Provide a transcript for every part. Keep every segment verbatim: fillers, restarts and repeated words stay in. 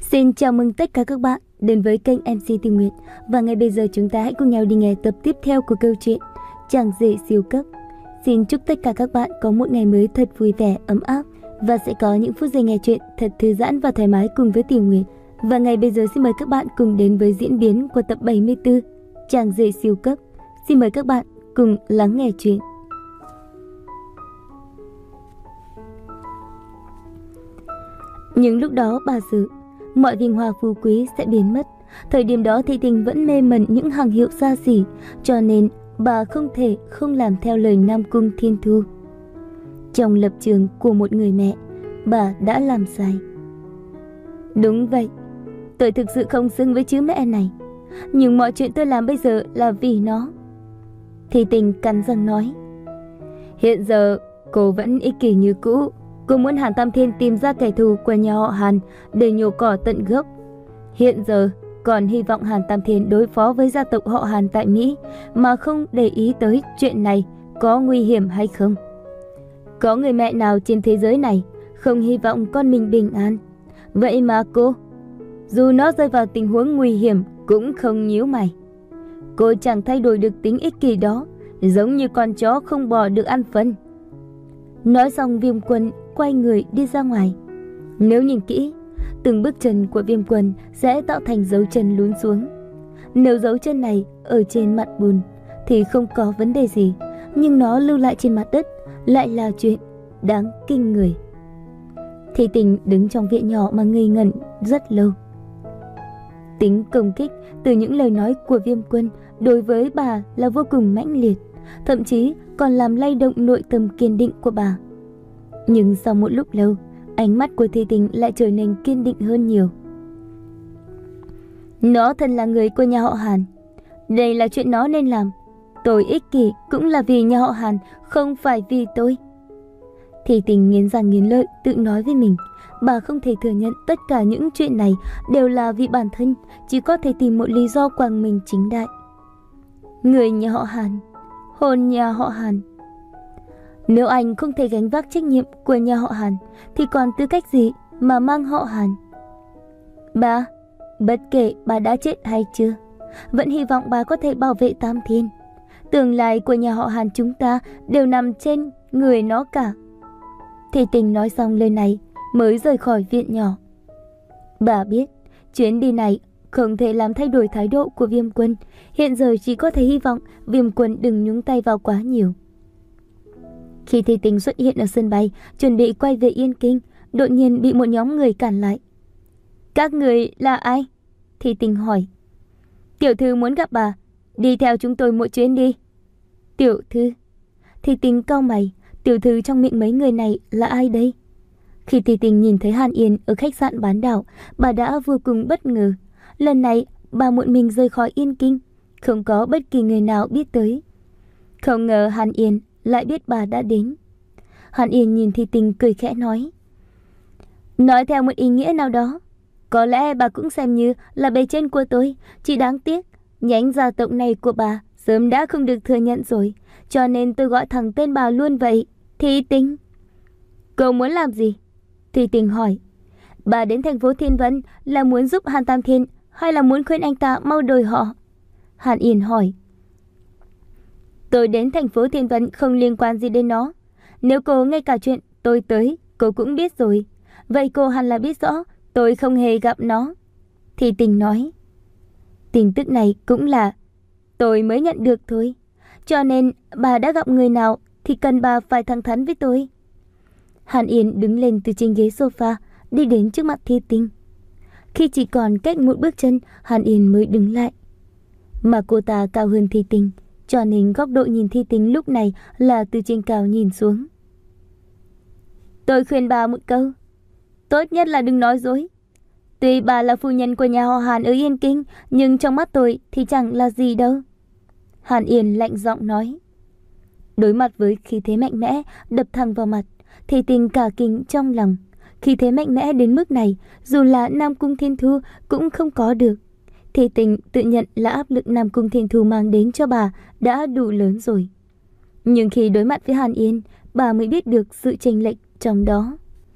Xin chào mừng tất cả các bạn đến với kênh em xê Tư Nguyệt. Và ngay bây giờ chúng ta hãy cùng nhau đi nghe tập tiếp theo của câu chuyện Chàng rể siêu cấp. Xin chúc tất cả các bạn có một ngày mới thật vui vẻ, ấm áp và sẽ có những phút giây nghe chuyện thật thư giãn và thoải mái cùng với Tiểu Nguyệt. Và ngay bây giờ xin mời các bạn cùng đến với diễn biến của tập bảy mươi tư Chàng rể siêu cấp. Xin mời các bạn cùng lắng nghe chuyện. Những lúc đó bà dự mọi vinh hoa phú quý sẽ biến mất. Thời điểm đó Thị Tình vẫn mê mẩn những hàng hiệu xa xỉ, cho nên bà không thể không làm theo lời Nam Cung Thiên Thu. Trong lập trường của một người mẹ, bà đã làm sai. Đúng vậy, tôi thực sự không xứng với chữ mẹ này, nhưng mọi chuyện tôi làm bây giờ là vì nó. Thị Tình cắn răng nói. Hiện giờ cô vẫn ích kỷ như cũ. Cô muốn Hàn Tam Thiên tìm ra kẻ thù của nhà họ Hàn để nhổ cỏ tận gốc. Hiện giờ còn hy vọng Hàn Tam Thiên đối phó với gia tộc họ Hàn tại Mỹ mà không để ý tới chuyện này có nguy hiểm hay không. Có người mẹ nào trên thế giới này không hy vọng con mình bình an. Vậy mà cô, dù nó rơi vào tình huống nguy hiểm cũng không nhíu mày. Cô chẳng thay đổi được tính ích kỷ đó, giống như con chó không bỏ được ăn phân. Nói xong Viêm Quân quay người đi ra ngoài. Nếu nhìn kỹ, từng bước chân của Viêm Quân sẽ tạo thành dấu chân lún xuống. Nếu dấu chân này ở trên mặt bùn thì không có vấn đề gì, nhưng nó lưu lại trên mặt đất lại là chuyện đáng kinh người. Thị Tình đứng trong viện nhỏ mà ngây ngẩn rất lâu. Tính công kích từ những lời nói của Viêm Quân đối với bà là vô cùng mãnh liệt, thậm chí còn làm lay động nội tâm kiên định của bà. Nhưng sau một lúc lâu, ánh mắt của Thị Tình lại trở nên kiên định hơn nhiều. Nó thân là người của nhà họ Hàn, đây là chuyện nó nên làm. Tôi ích kỷ cũng là vì nhà họ Hàn, không phải vì tôi. Thị Tình nghiến răng nghiến lợi tự nói với mình. Bà không thể thừa nhận tất cả những chuyện này đều là vì bản thân, chỉ có thể tìm một lý do quàng mình chính đại. Người nhà họ Hàn, hôn nhà họ Hàn. Nếu anh không thể gánh vác trách nhiệm của nhà họ Hàn thì còn tư cách gì mà mang họ Hàn? Bà, bất kể bà đã chết hay chưa, vẫn hy vọng bà có thể bảo vệ Tam Thiên. Tương lai của nhà họ Hàn chúng ta đều nằm trên người nó cả. Thị Tình nói xong lời này mới rời khỏi viện nhỏ. Bà biết chuyến đi này không thể làm thay đổi thái độ của Viêm Quân. Hiện giờ chỉ có thể hy vọng Viêm Quân đừng nhúng tay vào quá nhiều. Khi Thị Tình xuất hiện ở sân bay, chuẩn bị quay về Yên Kinh, đột nhiên bị một nhóm người cản lại. Các người là ai? Thị Tình hỏi. Tiểu thư muốn gặp bà, đi theo chúng tôi một chuyến đi. Tiểu thư? Thị Tình cau mày, tiểu thư trong miệng mấy người này là ai đây? Khi Thị Tình nhìn thấy Hàn Yên ở khách sạn bán đảo, bà đã vô cùng bất ngờ. Lần này bà một mình rời khỏi Yên Kinh, không có bất kỳ người nào biết tới. Không ngờ Hàn Yên lại biết bà đã đến. Hàn Yên nhìn Thị Tình cười khẽ nói. Nói theo một ý nghĩa nào đó, có lẽ bà cũng xem như là bề trên của tôi. Chỉ đáng tiếc nhánh gia tộc này của bà sớm đã không được thừa nhận rồi, cho nên tôi gọi thẳng tên bà luôn vậy. Thị Tình. Cậu muốn làm gì? Thị Tình hỏi. Bà đến thành phố Thiên Vân là muốn giúp Hàn Tam Thiên hay là muốn khuyên anh ta mau đổi họ? Hàn Yên hỏi. Tôi đến thành phố Thiên Vân không liên quan gì đến nó. Nếu cô ngay cả chuyện tôi tới cô cũng biết rồi, vậy cô hẳn là biết rõ tôi không hề gặp nó. Thị Tình nói. Tin tức này cũng là tôi mới nhận được thôi, cho nên bà đã gặp người nào thì cần bà phải thẳng thắn với tôi. Hàn Yên đứng lên từ trên ghế sofa, đi đến trước mặt Thị Tình. Khi chỉ còn cách một bước chân, Hàn Yên mới đứng lại. Mà cô ta cao hơn Thị Tình, cho nên góc độ nhìn Thị Tình lúc này là từ trên cao nhìn xuống. Tôi khuyên bà một câu, tốt nhất là đừng nói dối. Tuy bà là phu nhân của nhà họ Hàn ở Yên Kinh, nhưng trong mắt tôi thì chẳng là gì đâu. Hàn Yên lạnh giọng nói. Đối mặt với khí thế mạnh mẽ đập thẳng vào mặt, Thị Tình cả kinh trong lòng. Khí thế mạnh mẽ đến mức này, dù là Nam Cung Thiên Thu cũng không có được. Thị Tình tự nhận là áp lực Nam Cung Thiên Thu mang đến cho bà đã đủ lớn rồi. Nhưng khi đối mặt với Hàn Yên, bà mới biết được sự chênh lệch trong đó.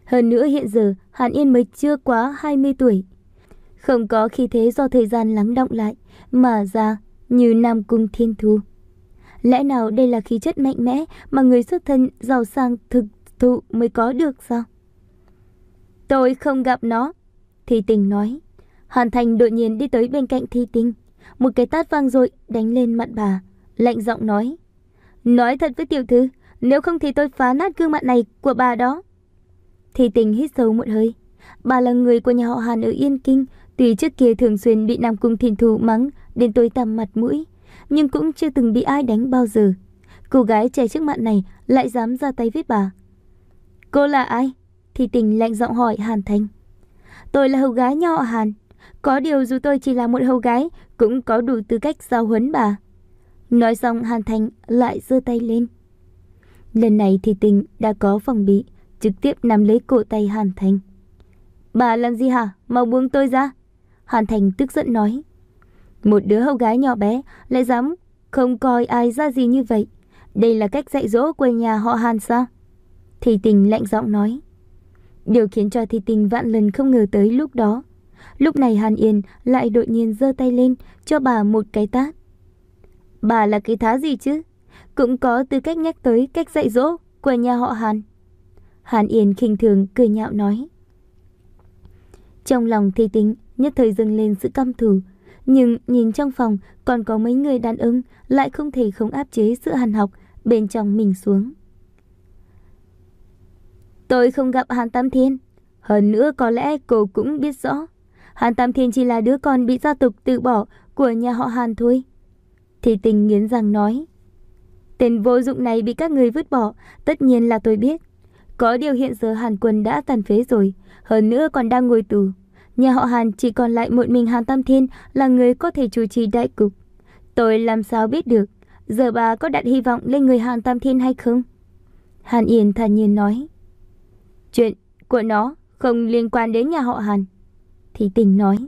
Hơn nữa hiện giờ Hàn Yên mới chưa quá hai mươi tuổi, không có khí thế do thời gian lắng đọng lại mà ra như Nam Cung Thiên Thu. Lẽ nào đây là khí chất mạnh mẽ mà người xuất thân giàu sang thực thụ mới có được sao? Tôi không gặp nó, Thi Tình nói. Hàn Thành đột nhiên đi tới bên cạnh Thi Tình, một cái tát vang dội đánh lên mặt bà, lạnh giọng nói: Nói thật với tiểu thư, nếu không thì tôi phá nát gương mặt này của bà đó. Thi Tình hít sâu một hơi. Bà là người của nhà họ Hàn ở Yên Kinh, tuy trước kia thường xuyên bị Nam Cung Thiên Thu mắng đến tối tăm mặt mũi, nhưng cũng chưa từng bị ai đánh bao giờ. Cô gái trẻ trước mặt này lại dám ra tay với bà. Cô là ai? Thi Tình lạnh giọng hỏi Hàn Thành. Tôi là hầu gái nhà họ Hàn. Có điều dù tôi chỉ là một hầu gái cũng có đủ tư cách giáo huấn bà. Nói xong Hàn Thành lại giơ tay lên. Lần này Thi Tình đã có phòng bị, trực tiếp nắm lấy cổ tay Hàn Thành. Bà làm gì hả? Mau buông tôi ra. Hàn Thành tức giận nói. Một đứa hầu gái nhỏ bé lại dám không coi ai ra gì như vậy. Đây là cách dạy dỗ của nhà họ Hàn sao? Thi Tình lạnh giọng nói. Điều khiến cho Thi Tình vạn lần không ngờ tới lúc đó, lúc này Hàn Yên lại đột nhiên giơ tay lên cho bà một cái tát. Bà là cái thá gì chứ? Cũng có tư cách nhắc tới cách dạy dỗ của nhà họ Hàn. Hàn Yên khinh thường cười nhạo nói. Trong lòng Thi Tình nhất thời dâng lên sự căm thù, nhưng nhìn trong phòng còn có mấy người đàn ông lại không thể không áp chế sự hằn học bên trong mình xuống. Tôi không gặp Hàn Tam Thiên. Hơn nữa có lẽ cô cũng biết rõ, Hàn Tam Thiên chỉ là đứa con bị gia tộc từ bỏ của nhà họ Hàn thôi. Thi Tình nghiến răng nói. Tên vô dụng này bị các người vứt bỏ, tất nhiên là tôi biết. Có điều hiện giờ Hàn Quân đã tàn phế rồi, hơn nữa còn đang ngồi tù. Nhà họ Hàn chỉ còn lại một mình Hàn Tam Thiên là người có thể chủ trì đại cục. Tôi làm sao biết được, giờ bà có đặt hy vọng lên người Hàn Tam Thiên hay không? Hàn Yên thản nhiên nói. Chuyện của nó không liên quan đến nhà họ Hàn, Thi Tình nói.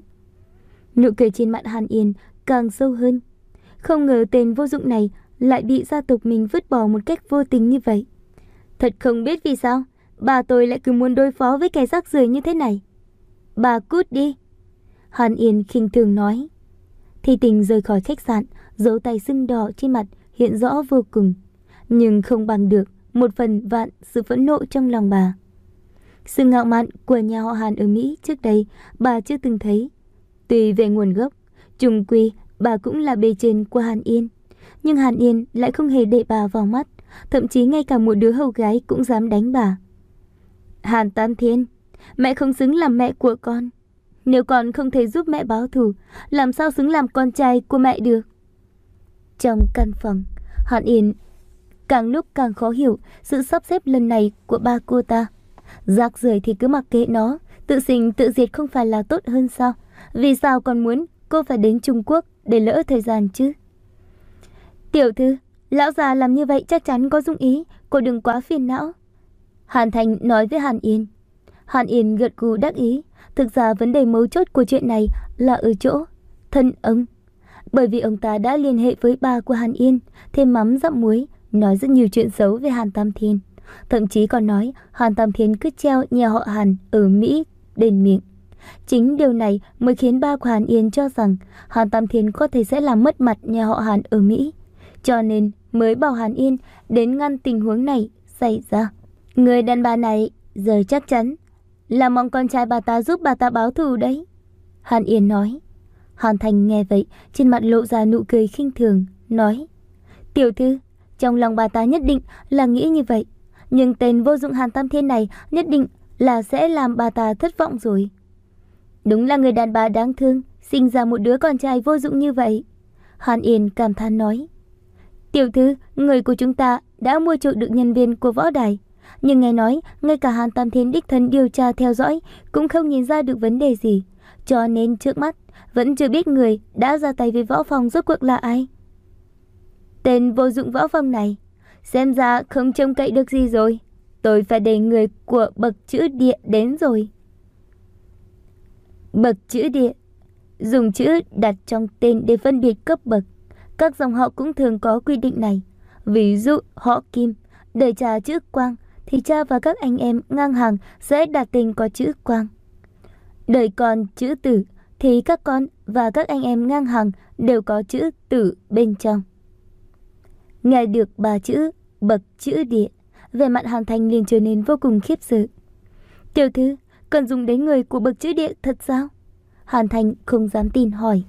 Nụ cười trên mặt Hàn Yên càng sâu hơn. Không ngờ tên vô dụng này lại bị gia tộc mình vứt bỏ một cách vô tình như vậy. Thật không biết vì sao bà tôi lại cứ muốn đối phó với kẻ rác rưởi như thế này. Bà cút đi, Hàn Yên khinh thường nói. Thi Tình rời khỏi khách sạn, dấu tay sưng đỏ trên mặt hiện rõ vô cùng, nhưng không bằng được một phần vạn sự phẫn nộ trong lòng bà. Sự ngạo mạn của nhà họ Hàn ở Mỹ trước đây bà chưa từng thấy. Tuy về nguồn gốc, chung quy bà cũng là bề trên của Hàn Yên, nhưng Hàn Yên lại không hề để bà vào mắt, thậm chí ngay cả một đứa hầu gái cũng dám đánh bà. Hàn Tam Thiên, mẹ không xứng làm mẹ của con. Nếu con không thể giúp mẹ báo thù, làm sao xứng làm con trai của mẹ được? Trong căn phòng, Hàn Yên càng lúc càng khó hiểu sự sắp xếp lần này của ba cô ta. Rác rưởi thì cứ mặc kệ nó, tự sinh tự diệt không phải là tốt hơn sao? Vì sao còn muốn cô phải đến Trung Quốc để lỡ thời gian chứ? Tiểu thư, lão già làm như vậy chắc chắn có dụng ý, cô đừng quá phiền não, Hàn Thành nói với Hàn Yên. Hàn Yên gật gù đắc ý. Thực ra vấn đề mấu chốt của chuyện này là ở chỗ thân ông. Bởi vì ông ta đã liên hệ với ba của Hàn Yên, thêm mắm dặm muối, nói rất nhiều chuyện xấu về Hàn Tam Thiên. Thậm chí còn nói Hàn Tam Thiên cứ treo nhà họ Hàn ở Mỹ đền miệng. Chính điều này mới khiến ba của Hàn Yên cho rằng Hàn Tam Thiên có thể sẽ làm mất mặt nhà họ Hàn ở Mỹ, cho nên mới bảo Hàn Yên đến ngăn tình huống này xảy ra. Người đàn bà này giờ chắc chắn là mong con trai bà ta giúp bà ta báo thù đấy, Hàn Yên nói. Hàn Thành nghe vậy, trên mặt lộ ra nụ cười khinh thường, nói. Tiểu thư, trong lòng bà ta nhất định là nghĩ như vậy, nhưng tên vô dụng Hàn Tam Thiên này nhất định là sẽ làm bà ta thất vọng rồi. Đúng là người đàn bà đáng thương, sinh ra một đứa con trai vô dụng như vậy, Hàn Yên cảm thán nói. Tiểu thư, người của chúng ta đã mua chuộc được nhân viên của võ đài, nhưng nghe nói ngay cả Hàn Tam Thiên đích thân điều tra theo dõi cũng không nhìn ra được vấn đề gì, cho nên trước mắt vẫn chưa biết người đã ra tay với Võ Phong rốt cuộc là ai. Tên vô dụng Võ Phong này xem ra không trông cậy được gì rồi, tôi phải để người của bậc chữ địa đến rồi. Bậc chữ địa, dùng chữ đặt trong tên để phân biệt cấp bậc. Các dòng họ cũng thường có quy định này. Ví dụ họ Kim, đời cha chữ Quang thì cha và các anh em ngang hàng sẽ đặt tên có chữ Quang. Đời con chữ Tử thì các con và các anh em ngang hàng đều có chữ Tử bên trong. Nghe được ba chữ bậc chữ địa, vẻ mặt Hàn Thành liền trở nên vô cùng khiếp sợ. Tiểu thư, cần dùng đến người của bậc chữ địa thật sao? Hàn Thành không dám tin hỏi.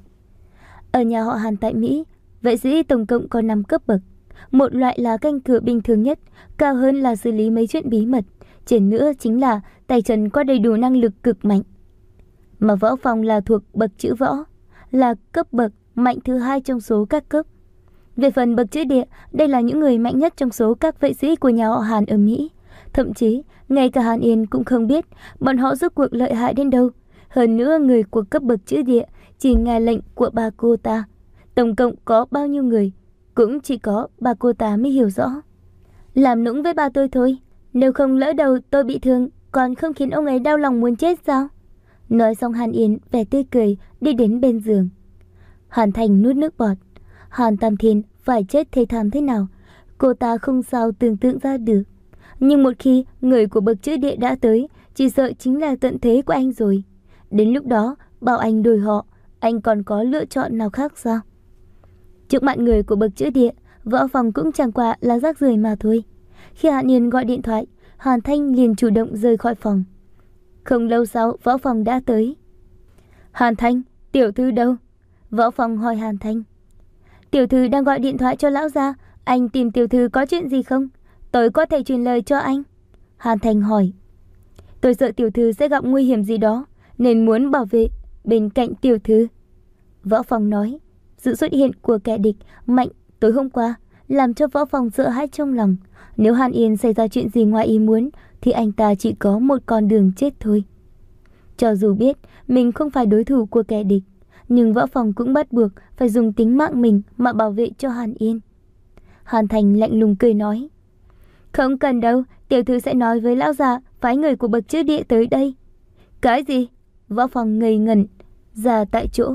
Ở nhà họ Hàn tại Mỹ, vệ sĩ tổng cộng có năm cấp bậc. Một loại là canh cửa bình thường nhất, cao hơn là xử lý mấy chuyện bí mật, trên nữa chính là tay chân có đầy đủ năng lực cực mạnh. Mà Võ Phong là thuộc bậc chữ võ, là cấp bậc mạnh thứ hai trong số các cấp. Về phần bậc chữ địa, đây là những người mạnh nhất trong số các vệ sĩ của nhà họ Hàn ở Mỹ. Thậm chí, ngay cả Hàn Yên cũng không biết bọn họ rốt cuộc lợi hại đến đâu. Hơn nữa, người của cấp bậc chữ địa chỉ nghe lệnh của bà cô ta. Tổng cộng có bao nhiêu người, cũng chỉ có bà cô ta mới hiểu rõ. Làm nũng với bà tôi thôi, nếu không lỡ đầu tôi bị thương, còn không khiến ông ấy đau lòng muốn chết sao? Nói xong Hàn Yên vẻ tươi cười đi đến bên giường. Hàn Thành nuốt nước bọt. Hàn Tam Thiên phải chết thê thảm thế nào, cô ta không sao tưởng tượng ra được. Nhưng một khi người của bậc chữ địa đã tới, chỉ sợ chính là tận thế của anh rồi. Đến lúc đó, bảo anh đổi họ, anh còn có lựa chọn nào khác sao? Trước mặt người của bậc chữ địa, Võ Phong cũng chẳng qua là rác rưởi mà thôi. Khi Hàn Yên gọi điện thoại, Hàn Thanh liền chủ động rời khỏi phòng. Không lâu sau, Võ Phong đã tới. Hàn Thanh, tiểu thư đâu? Võ Phong hỏi Hàn Thanh. Tiểu thư đang gọi điện thoại cho lão gia, anh tìm tiểu thư có chuyện gì không? Tôi có thể truyền lời cho anh. Hàn Thanh hỏi. Tôi sợ tiểu thư sẽ gặp nguy hiểm gì đó, nên muốn bảo vệ bên cạnh tiểu thư. Võ Phong nói. Sự xuất hiện của kẻ địch mạnh tối hôm qua làm cho Võ Phong sợ hãi trong lòng. Nếu Hàn Yên xảy ra chuyện gì ngoài ý muốn thì anh ta chỉ có một con đường chết thôi. Cho dù biết mình không phải đối thủ của kẻ địch, nhưng Võ Phong cũng bắt buộc phải dùng tính mạng mình mà bảo vệ cho Hàn Yên. Hàn Thành lạnh lùng cười nói. Không cần đâu, tiểu thư sẽ nói với lão già phái người của bậc chữ địa tới đây. Cái gì? Võ Phong ngây ngẩn ra tại chỗ.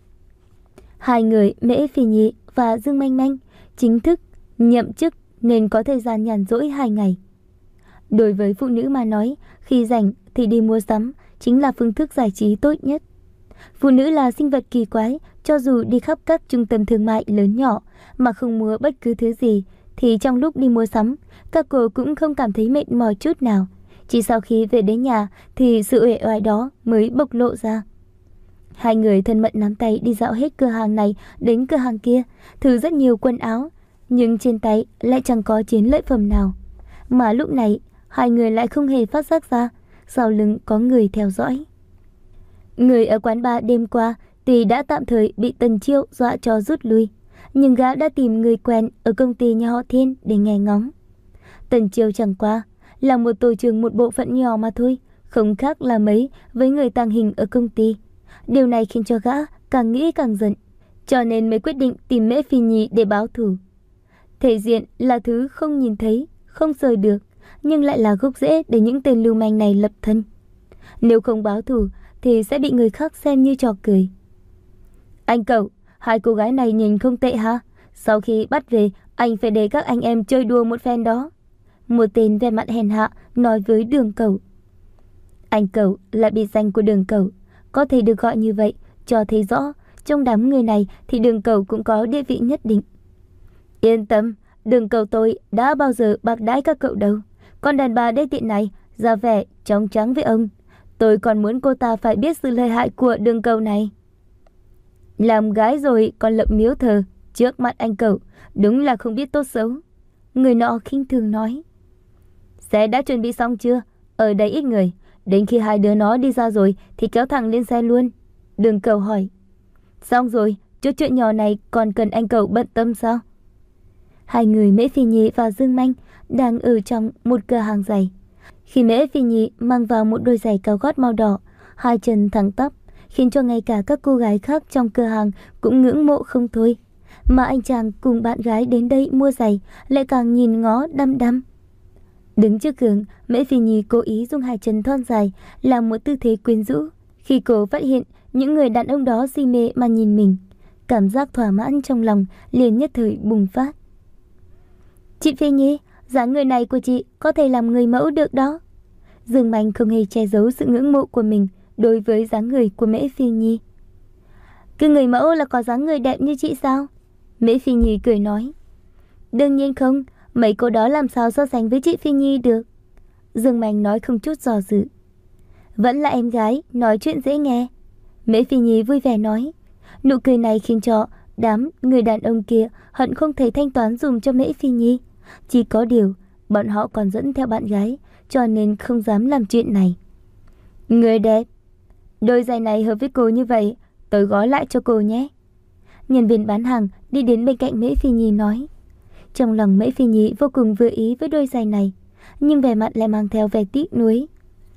Hai người Mễ Phi Nhị và Dương Manh Manh chính thức nhậm chức nên có thời gian nhàn rỗi hai ngày. Đối với phụ nữ mà nói, khi rảnh thì đi mua sắm chính là phương thức giải trí tốt nhất. Phụ nữ là sinh vật kỳ quái, cho dù đi khắp các trung tâm thương mại lớn nhỏ mà không mua bất cứ thứ gì, thì trong lúc đi mua sắm, các cô cũng không cảm thấy mệt mỏi chút nào. Chỉ sau khi về đến nhà thì sự uể oải đó mới bộc lộ ra. Hai người thân mật nắm tay đi dạo hết cửa hàng này đến cửa hàng kia, thử rất nhiều quần áo, nhưng trên tay lại chẳng có chiến lợi phẩm nào. Mà lúc này, hai người lại không hề phát giác ra, sau lưng có người theo dõi. Người ở quán bar đêm qua tuy đã tạm thời bị Tần Chiêu dọa cho rút lui, nhưng gã đã tìm người quen ở công ty nhà họ Thiên để nghe ngóng. Tần Chiêu chẳng qua là một tổ trưởng một bộ phận nhỏ mà thôi, không khác là mấy với người tàng hình ở công ty. Điều này khiến cho gã càng nghĩ càng giận, cho nên mới quyết định tìm Mễ Phi Nhi để báo thù. Thể diện là thứ không nhìn thấy, không sờ được, nhưng lại là gốc rễ để những tên lưu manh này lập thân. Nếu không báo thù thì sẽ bị người khác xem như trò cười. Anh cậu, hai cô gái này nhìn không tệ ha. Sau khi bắt về, anh phải để các anh em chơi đùa một phen đó. Một tên vẻ mặt hèn hạ nói với Đường Cẩu. Anh Cẩu là biệt danh của Đường Cẩu, có thể được gọi như vậy, cho thấy rõ trong đám người này thì Đường Cẩu cũng có địa vị nhất định. Yên tâm, Đường Cẩu tôi đã bao giờ bạc đãi các cậu đâu. Con đàn bà đê tiện này ra vẻ chóng trắng với ông. Tôi còn muốn cô ta phải biết sự lợi hại của Đường Cẩu này. Làm gái rồi còn lập miếu thờ trước mặt anh Cẩu, đúng là không biết tốt xấu. Người nọ khinh thường nói. Xe đã chuẩn bị xong chưa? Ở đây ít người, đến khi hai đứa nó đi ra rồi thì kéo thẳng lên xe luôn. Đường Cẩu hỏi. Xong rồi, chút chuyện nhỏ này còn cần anh Cẩu bận tâm sao? Hai người Mễ Phi Nhi và Dương Manh đang ở trong một cửa hàng giày. Khi Mễ Phi Nhi mang vào một đôi giày cao gót màu đỏ, hai chân thẳng tắp, khiến cho ngay cả các cô gái khác trong cửa hàng cũng ngưỡng mộ không thôi. Mà anh chàng cùng bạn gái đến đây mua giày lại càng nhìn ngó đăm đăm. Đứng trước gương, Mễ Phi Nhi cố ý dùng hai chân thon dài làm một tư thế quyến rũ. Khi cô phát hiện những người đàn ông đó si mê mà nhìn mình, cảm giác thỏa mãn trong lòng liền nhất thời bùng phát. Chị Phi Nhi, dáng người này của chị có thể làm người mẫu được đó. Dương Mạnh không hề che giấu sự ngưỡng mộ của mình đối với dáng người của Mễ Phi Nhi. Cứ người mẫu là có dáng người đẹp như chị sao? Mễ Phi Nhi cười nói. Đương nhiên không, mấy cô đó làm sao so sánh với chị Phi Nhi được. Dương Mạnh nói không chút dò dự. Vẫn là em gái, nói chuyện dễ nghe. Mễ Phi Nhi vui vẻ nói. Nụ cười này khiến cho đám người đàn ông kia hận không thể thanh toán dùm cho Mễ Phi Nhi. Chỉ có điều, bọn họ còn dẫn theo bạn gái, cho nên không dám làm chuyện này. Người đẹp, đôi giày này hợp với cô như vậy, tôi gói lại cho cô nhé. Nhân viên bán hàng đi đến bên cạnh Mễ Phi Nhi nói. Trong lòng Mễ Phi Nhi vô cùng vừa ý với đôi giày này, nhưng vẻ mặt lại mang theo vẻ tiếc nuối.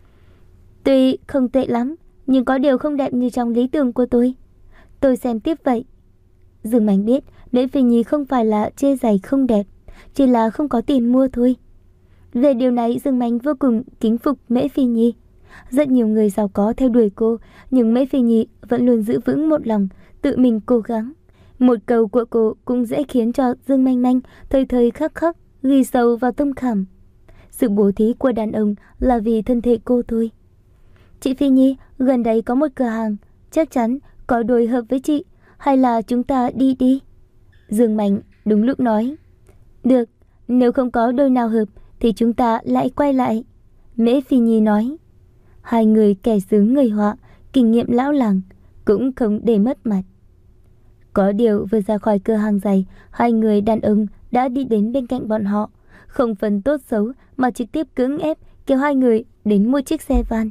Tuy không tệ lắm, nhưng có điều không đẹp như trong lý tưởng của tôi. Tôi xem tiếp vậy. Dương Mạnh biết Mễ Phi Nhi không phải là chê giày không đẹp, chỉ là không có tiền mua thôi. Về điều này Dương Mạnh vô cùng kính phục Mễ Phi Nhi. Rất nhiều người giàu có theo đuổi cô, nhưng Mễ Phi Nhi vẫn luôn giữ vững một lòng, tự mình cố gắng. Một câu của cô cũng dễ khiến cho Dương Manh Manh thời thời khắc khắc ghi sâu vào tâm khảm. Sự bố thí của đàn ông là vì thân thể cô thôi. Chị Phi Nhi, gần đây có một cửa hàng, chắc chắn có đôi hợp với chị, hay là chúng ta đi đi? Dương Mạnh đúng lúc nói. Được, nếu không có đôi nào hợp thì chúng ta lại quay lại. Mễ Phi Nhi nói. Hai người kẻ xứ người họa, kinh nghiệm lão làng, cũng không để mất mặt. Có điều vừa ra khỏi cửa hàng giày, hai người đàn ông đã đi đến bên cạnh bọn họ, không phân tốt xấu mà trực tiếp cưỡng ép kéo hai người đến một chiếc xe van.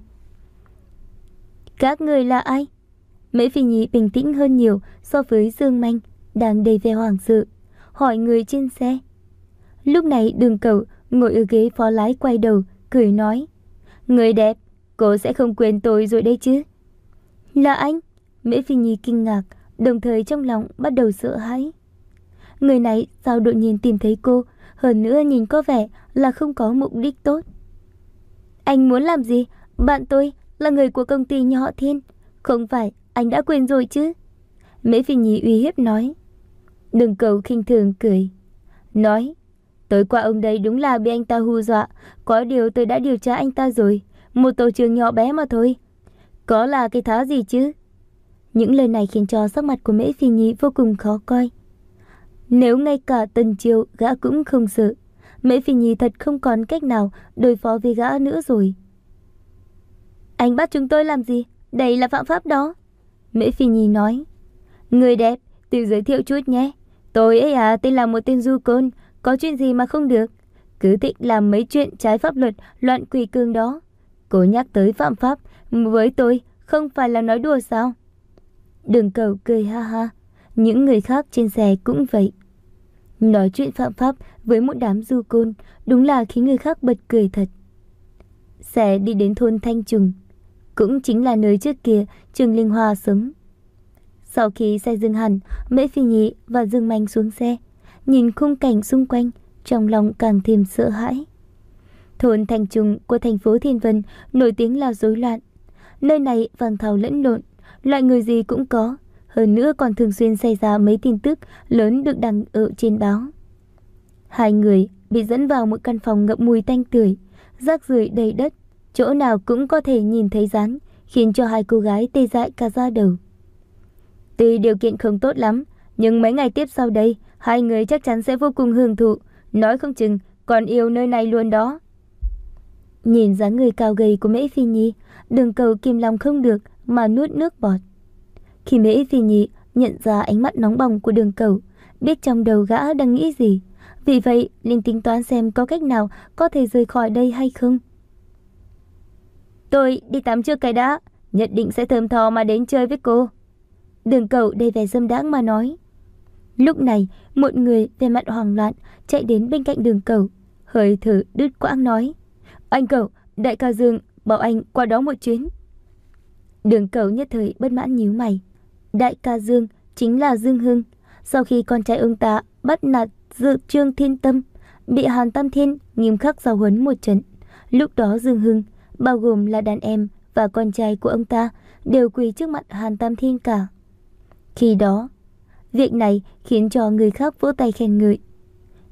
Các người là ai? Mễ Phi Nhi bình tĩnh hơn nhiều so với Dương Manh, đang đầy vẻ hoảng sợ, hỏi người trên xe. Lúc này Đường Cẩu ngồi ở ghế phó lái quay đầu, cười nói. Người đẹp, cô sẽ không quên tôi rồi đấy chứ? Là anh? Mễ Phi Nhi kinh ngạc, đồng thời trong lòng bắt đầu sợ hãi. Người này sao đột nhiên tìm thấy cô, hơn nữa nhìn có vẻ là không có mục đích tốt. Anh muốn làm gì? Bạn tôi là người của công ty nhà họ Thiên, không phải anh đã quên rồi chứ? Mễ Phi Nhi uy hiếp nói. Đường Cẩu khinh thường cười, nói. Tối qua ông đây đúng là bị anh ta hù dọa, có điều tôi đã điều tra anh ta rồi, một tổ trưởng nhỏ bé mà thôi. Có là cái thá gì chứ? Những lời này khiến cho sắc mặt của Mễ Phi Nhi vô cùng khó coi. Nếu ngay cả Tần Chiêu gã cũng không sợ, Mễ Phi Nhi thật không còn cách nào đối phó với gã nữa rồi. Anh bắt chúng tôi làm gì? Đây là phạm pháp đó. Mễ Phi Nhi nói. Người đẹp, tự giới thiệu chút nhé. Tôi ấy à, tên là một tên du côn, có chuyện gì mà không được. Cứ thích làm mấy chuyện trái pháp luật, loạn quỷ cương đó. Cô nhắc tới phạm pháp với tôi không phải là nói đùa sao? Đường Cẩu cười ha ha. Những người khác trên xe cũng vậy. Nói chuyện phạm pháp với một đám du côn đúng là khiến người khác bật cười thật. Xe đi đến thôn Thanh Trùng, cũng chính là nơi trước kia Trường Linh Hoa sống. Sau khi xe dừng hẳn, Mễ Phi Nhi và Dương Mạnh xuống xe, nhìn khung cảnh xung quanh, trong lòng càng thêm sợ hãi. Thôn Thanh Trùng của thành phố Thiên Vân nổi tiếng là rối loạn. Nơi này vàng thau lẫn lộn, loại người gì cũng có, hơn nữa còn thường xuyên xảy ra mấy tin tức lớn được đăng ở trên báo. Hai người bị dẫn vào một căn phòng ngậm mùi tanh tưởi, rác rưởi đầy đất, chỗ nào cũng có thể nhìn thấy rán, khiến cho hai cô gái tê dại cả da đầu. Tuy điều kiện không tốt lắm, nhưng mấy ngày tiếp sau đây, hai người chắc chắn sẽ vô cùng hưởng thụ, nói không chừng còn yêu nơi này luôn đó. Nhìn dáng người cao gầy của Mễ Phi Nhi, Đường Cẩu kìm lòng không được mà nuốt nước bọt. Khi Mễ Phi Nhi nhận ra ánh mắt nóng bỏng của Đường Cẩu, biết trong đầu gã đang nghĩ gì, vì vậy liền tính toán xem có cách nào có thể rời khỏi đây hay không. Tôi đi tắm trước cái đã, nhất định sẽ thơm tho mà đến chơi với cô. Đường Cẩu đầy vẻ dâm đãng mà nói. Lúc này, một người về mặt hoảng loạn chạy đến bên cạnh Đường Cẩu, hơi thở đứt quãng nói. Anh Cẩu, đại ca Dương bảo anh qua đó một chuyến. Đường Cẩu nhất thời bất mãn nhíu mày. Đại ca Dương chính là Dương Hưng. Sau khi con trai ông ta bắt nạt Dự Trương Thiên Tâm, bị Hàn Tam Thiên nghiêm khắc giáo huấn một trận, lúc đó Dương Hưng, bao gồm là đàn em và con trai của ông ta, đều quỳ trước mặt Hàn Tam Thiên cả. Khi đó, việc này khiến cho người khác vỗ tay khen ngợi.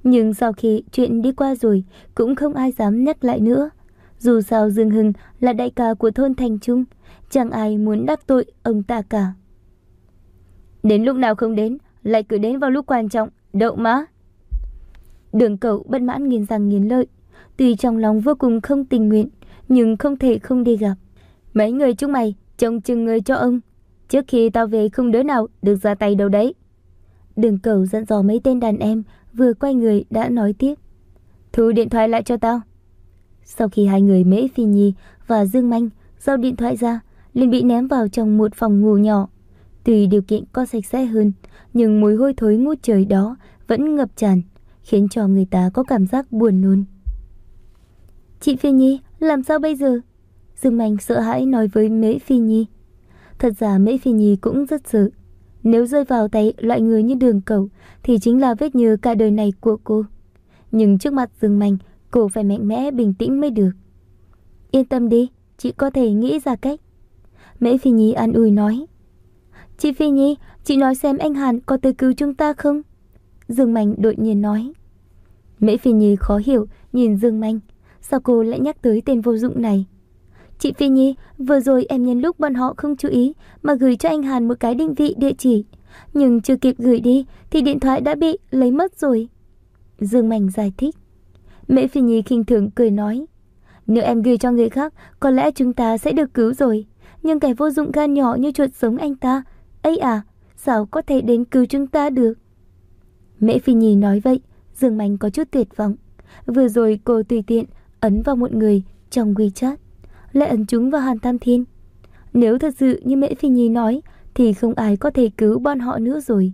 Nhưng sau khi chuyện đi qua rồi cũng không ai dám nhắc lại nữa. Dù sao Dương Hưng là đại ca của thôn Thành Trung, chẳng ai muốn đắc tội ông ta cả. Đến lúc nào không đến, lại cứ đến vào lúc quan trọng, đậu má. Đường Cẩu bất mãn nghiến răng nghiến lợi, tuy trong lòng vô cùng không tình nguyện, nhưng không thể không đi gặp. Mấy người chúng mày trông chừng người cho ông, trước khi tao về không đứa nào được ra tay đâu đấy. Đường Cẩu dặn dò mấy tên đàn em, vừa quay người đã nói tiếp. Thu điện thoại lại cho tao. Sau khi hai người Mễ Phi Nhi và Dương Manh giao điện thoại ra, liền bị ném vào trong một phòng ngủ nhỏ. Tuy điều kiện có sạch sẽ hơn, nhưng mùi hôi thối ngút trời đó vẫn ngập tràn, khiến cho người ta có cảm giác buồn nôn. Chị Phi Nhi, làm sao bây giờ? Dương Manh sợ hãi nói với Mễ Phi Nhi. Thật ra Mễ Phi Nhi cũng rất sợ. Nếu rơi vào tay loại người như Đường Cẩu thì chính là vết nhơ cả đời này của cô. Nhưng trước mặt Dương Manh, cô phải mạnh mẽ bình tĩnh mới được. Yên tâm đi, chị có thể nghĩ ra cách. Mễ Phi Nhi an ủi nói. Chị Phi Nhi, chị nói xem anh Hàn có tới cứu chúng ta không? Dương Manh đột nhiên nói. Mễ Phi Nhi khó hiểu nhìn Dương Manh. Sao cô lại nhắc tới tên vô dụng này? Chị Phi Nhi, vừa rồi em nhân lúc bọn họ không chú ý mà gửi cho anh Hàn một cái định vị địa chỉ. Nhưng chưa kịp gửi đi thì điện thoại đã bị lấy mất rồi. Dương Manh giải thích. Mễ Phi Nhi khinh thường cười nói. Nếu em gửi cho người khác, có lẽ chúng ta sẽ được cứu rồi. Nhưng kẻ vô dụng gan nhỏ như chuột sống anh ta, ấy à, sao có thể đến cứu chúng ta được? Mễ Phi Nhi nói vậy, Dương Manh có chút tuyệt vọng. Vừa rồi cô tùy tiện ấn vào một người trong WeChat, lại ấn chúng vào Hàn Tam Thiên. Nếu thật sự như Mễ Phi Nhi nói thì không ai có thể cứu bọn họ nữa rồi.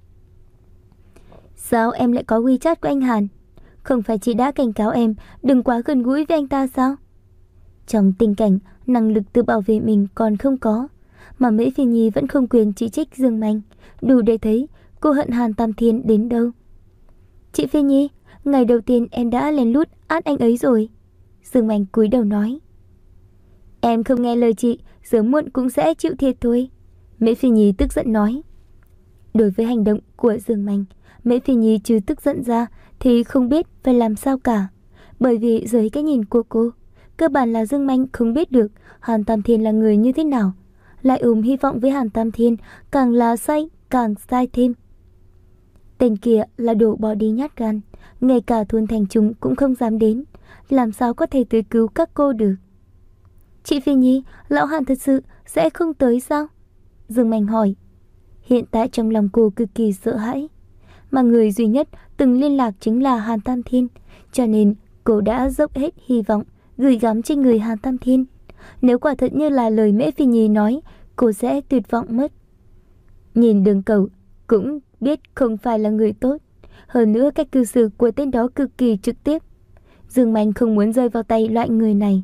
Sao em lại có WeChat của anh Hàn? Không phải chị đã cảnh cáo em đừng quá gần gũi với anh ta sao? Trong tình cảnh năng lực tự bảo vệ mình còn không có, mà Mễ Phi Nhi vẫn không quyền chỉ trích Dương Manh, đủ để thấy cô hận Hàn Tam Thiên đến đâu. Chị Phi Nhi, ngày đầu tiên em đã lén lút át anh ấy rồi. Dương Manh cúi đầu nói. Em không nghe lời chị, sớm muộn cũng sẽ chịu thiệt thôi. Mễ Phi Nhi tức giận nói. Đối với hành động của Dương Manh, Mễ Phi Nhi trừ tức giận ra thì không biết phải làm sao cả. Bởi vì dưới cái nhìn của cô, cơ bản là Dương Manh không biết được Hàn Tam Thiên là người như thế nào. Lại ôm hy vọng với Hàn Tam Thiên, càng là sai, càng sai thêm. Tên kia là đồ bỏ đi nhát gan, ngay cả thôn Thành Trung cũng không dám đến, làm sao có thể tới cứu các cô được. Chị Phi Nhi, lão Hàn thật sự sẽ không tới sao? Dương Manh hỏi. Hiện tại trong lòng cô cực kỳ sợ hãi, mà người duy nhất từng liên lạc chính là Hàn Tam Thiên, cho nên cô đã dốc hết hy vọng gửi gắm trên người Hàn Tam Thiên. Nếu quả thật như là lời Mễ Phi Nhi nói, cô sẽ tuyệt vọng mất. Nhìn Đường Cẩu cũng biết không phải là người tốt, hơn nữa cách cư xử của tên đó cực kỳ trực tiếp. Dương Manh không muốn rơi vào tay loại người này.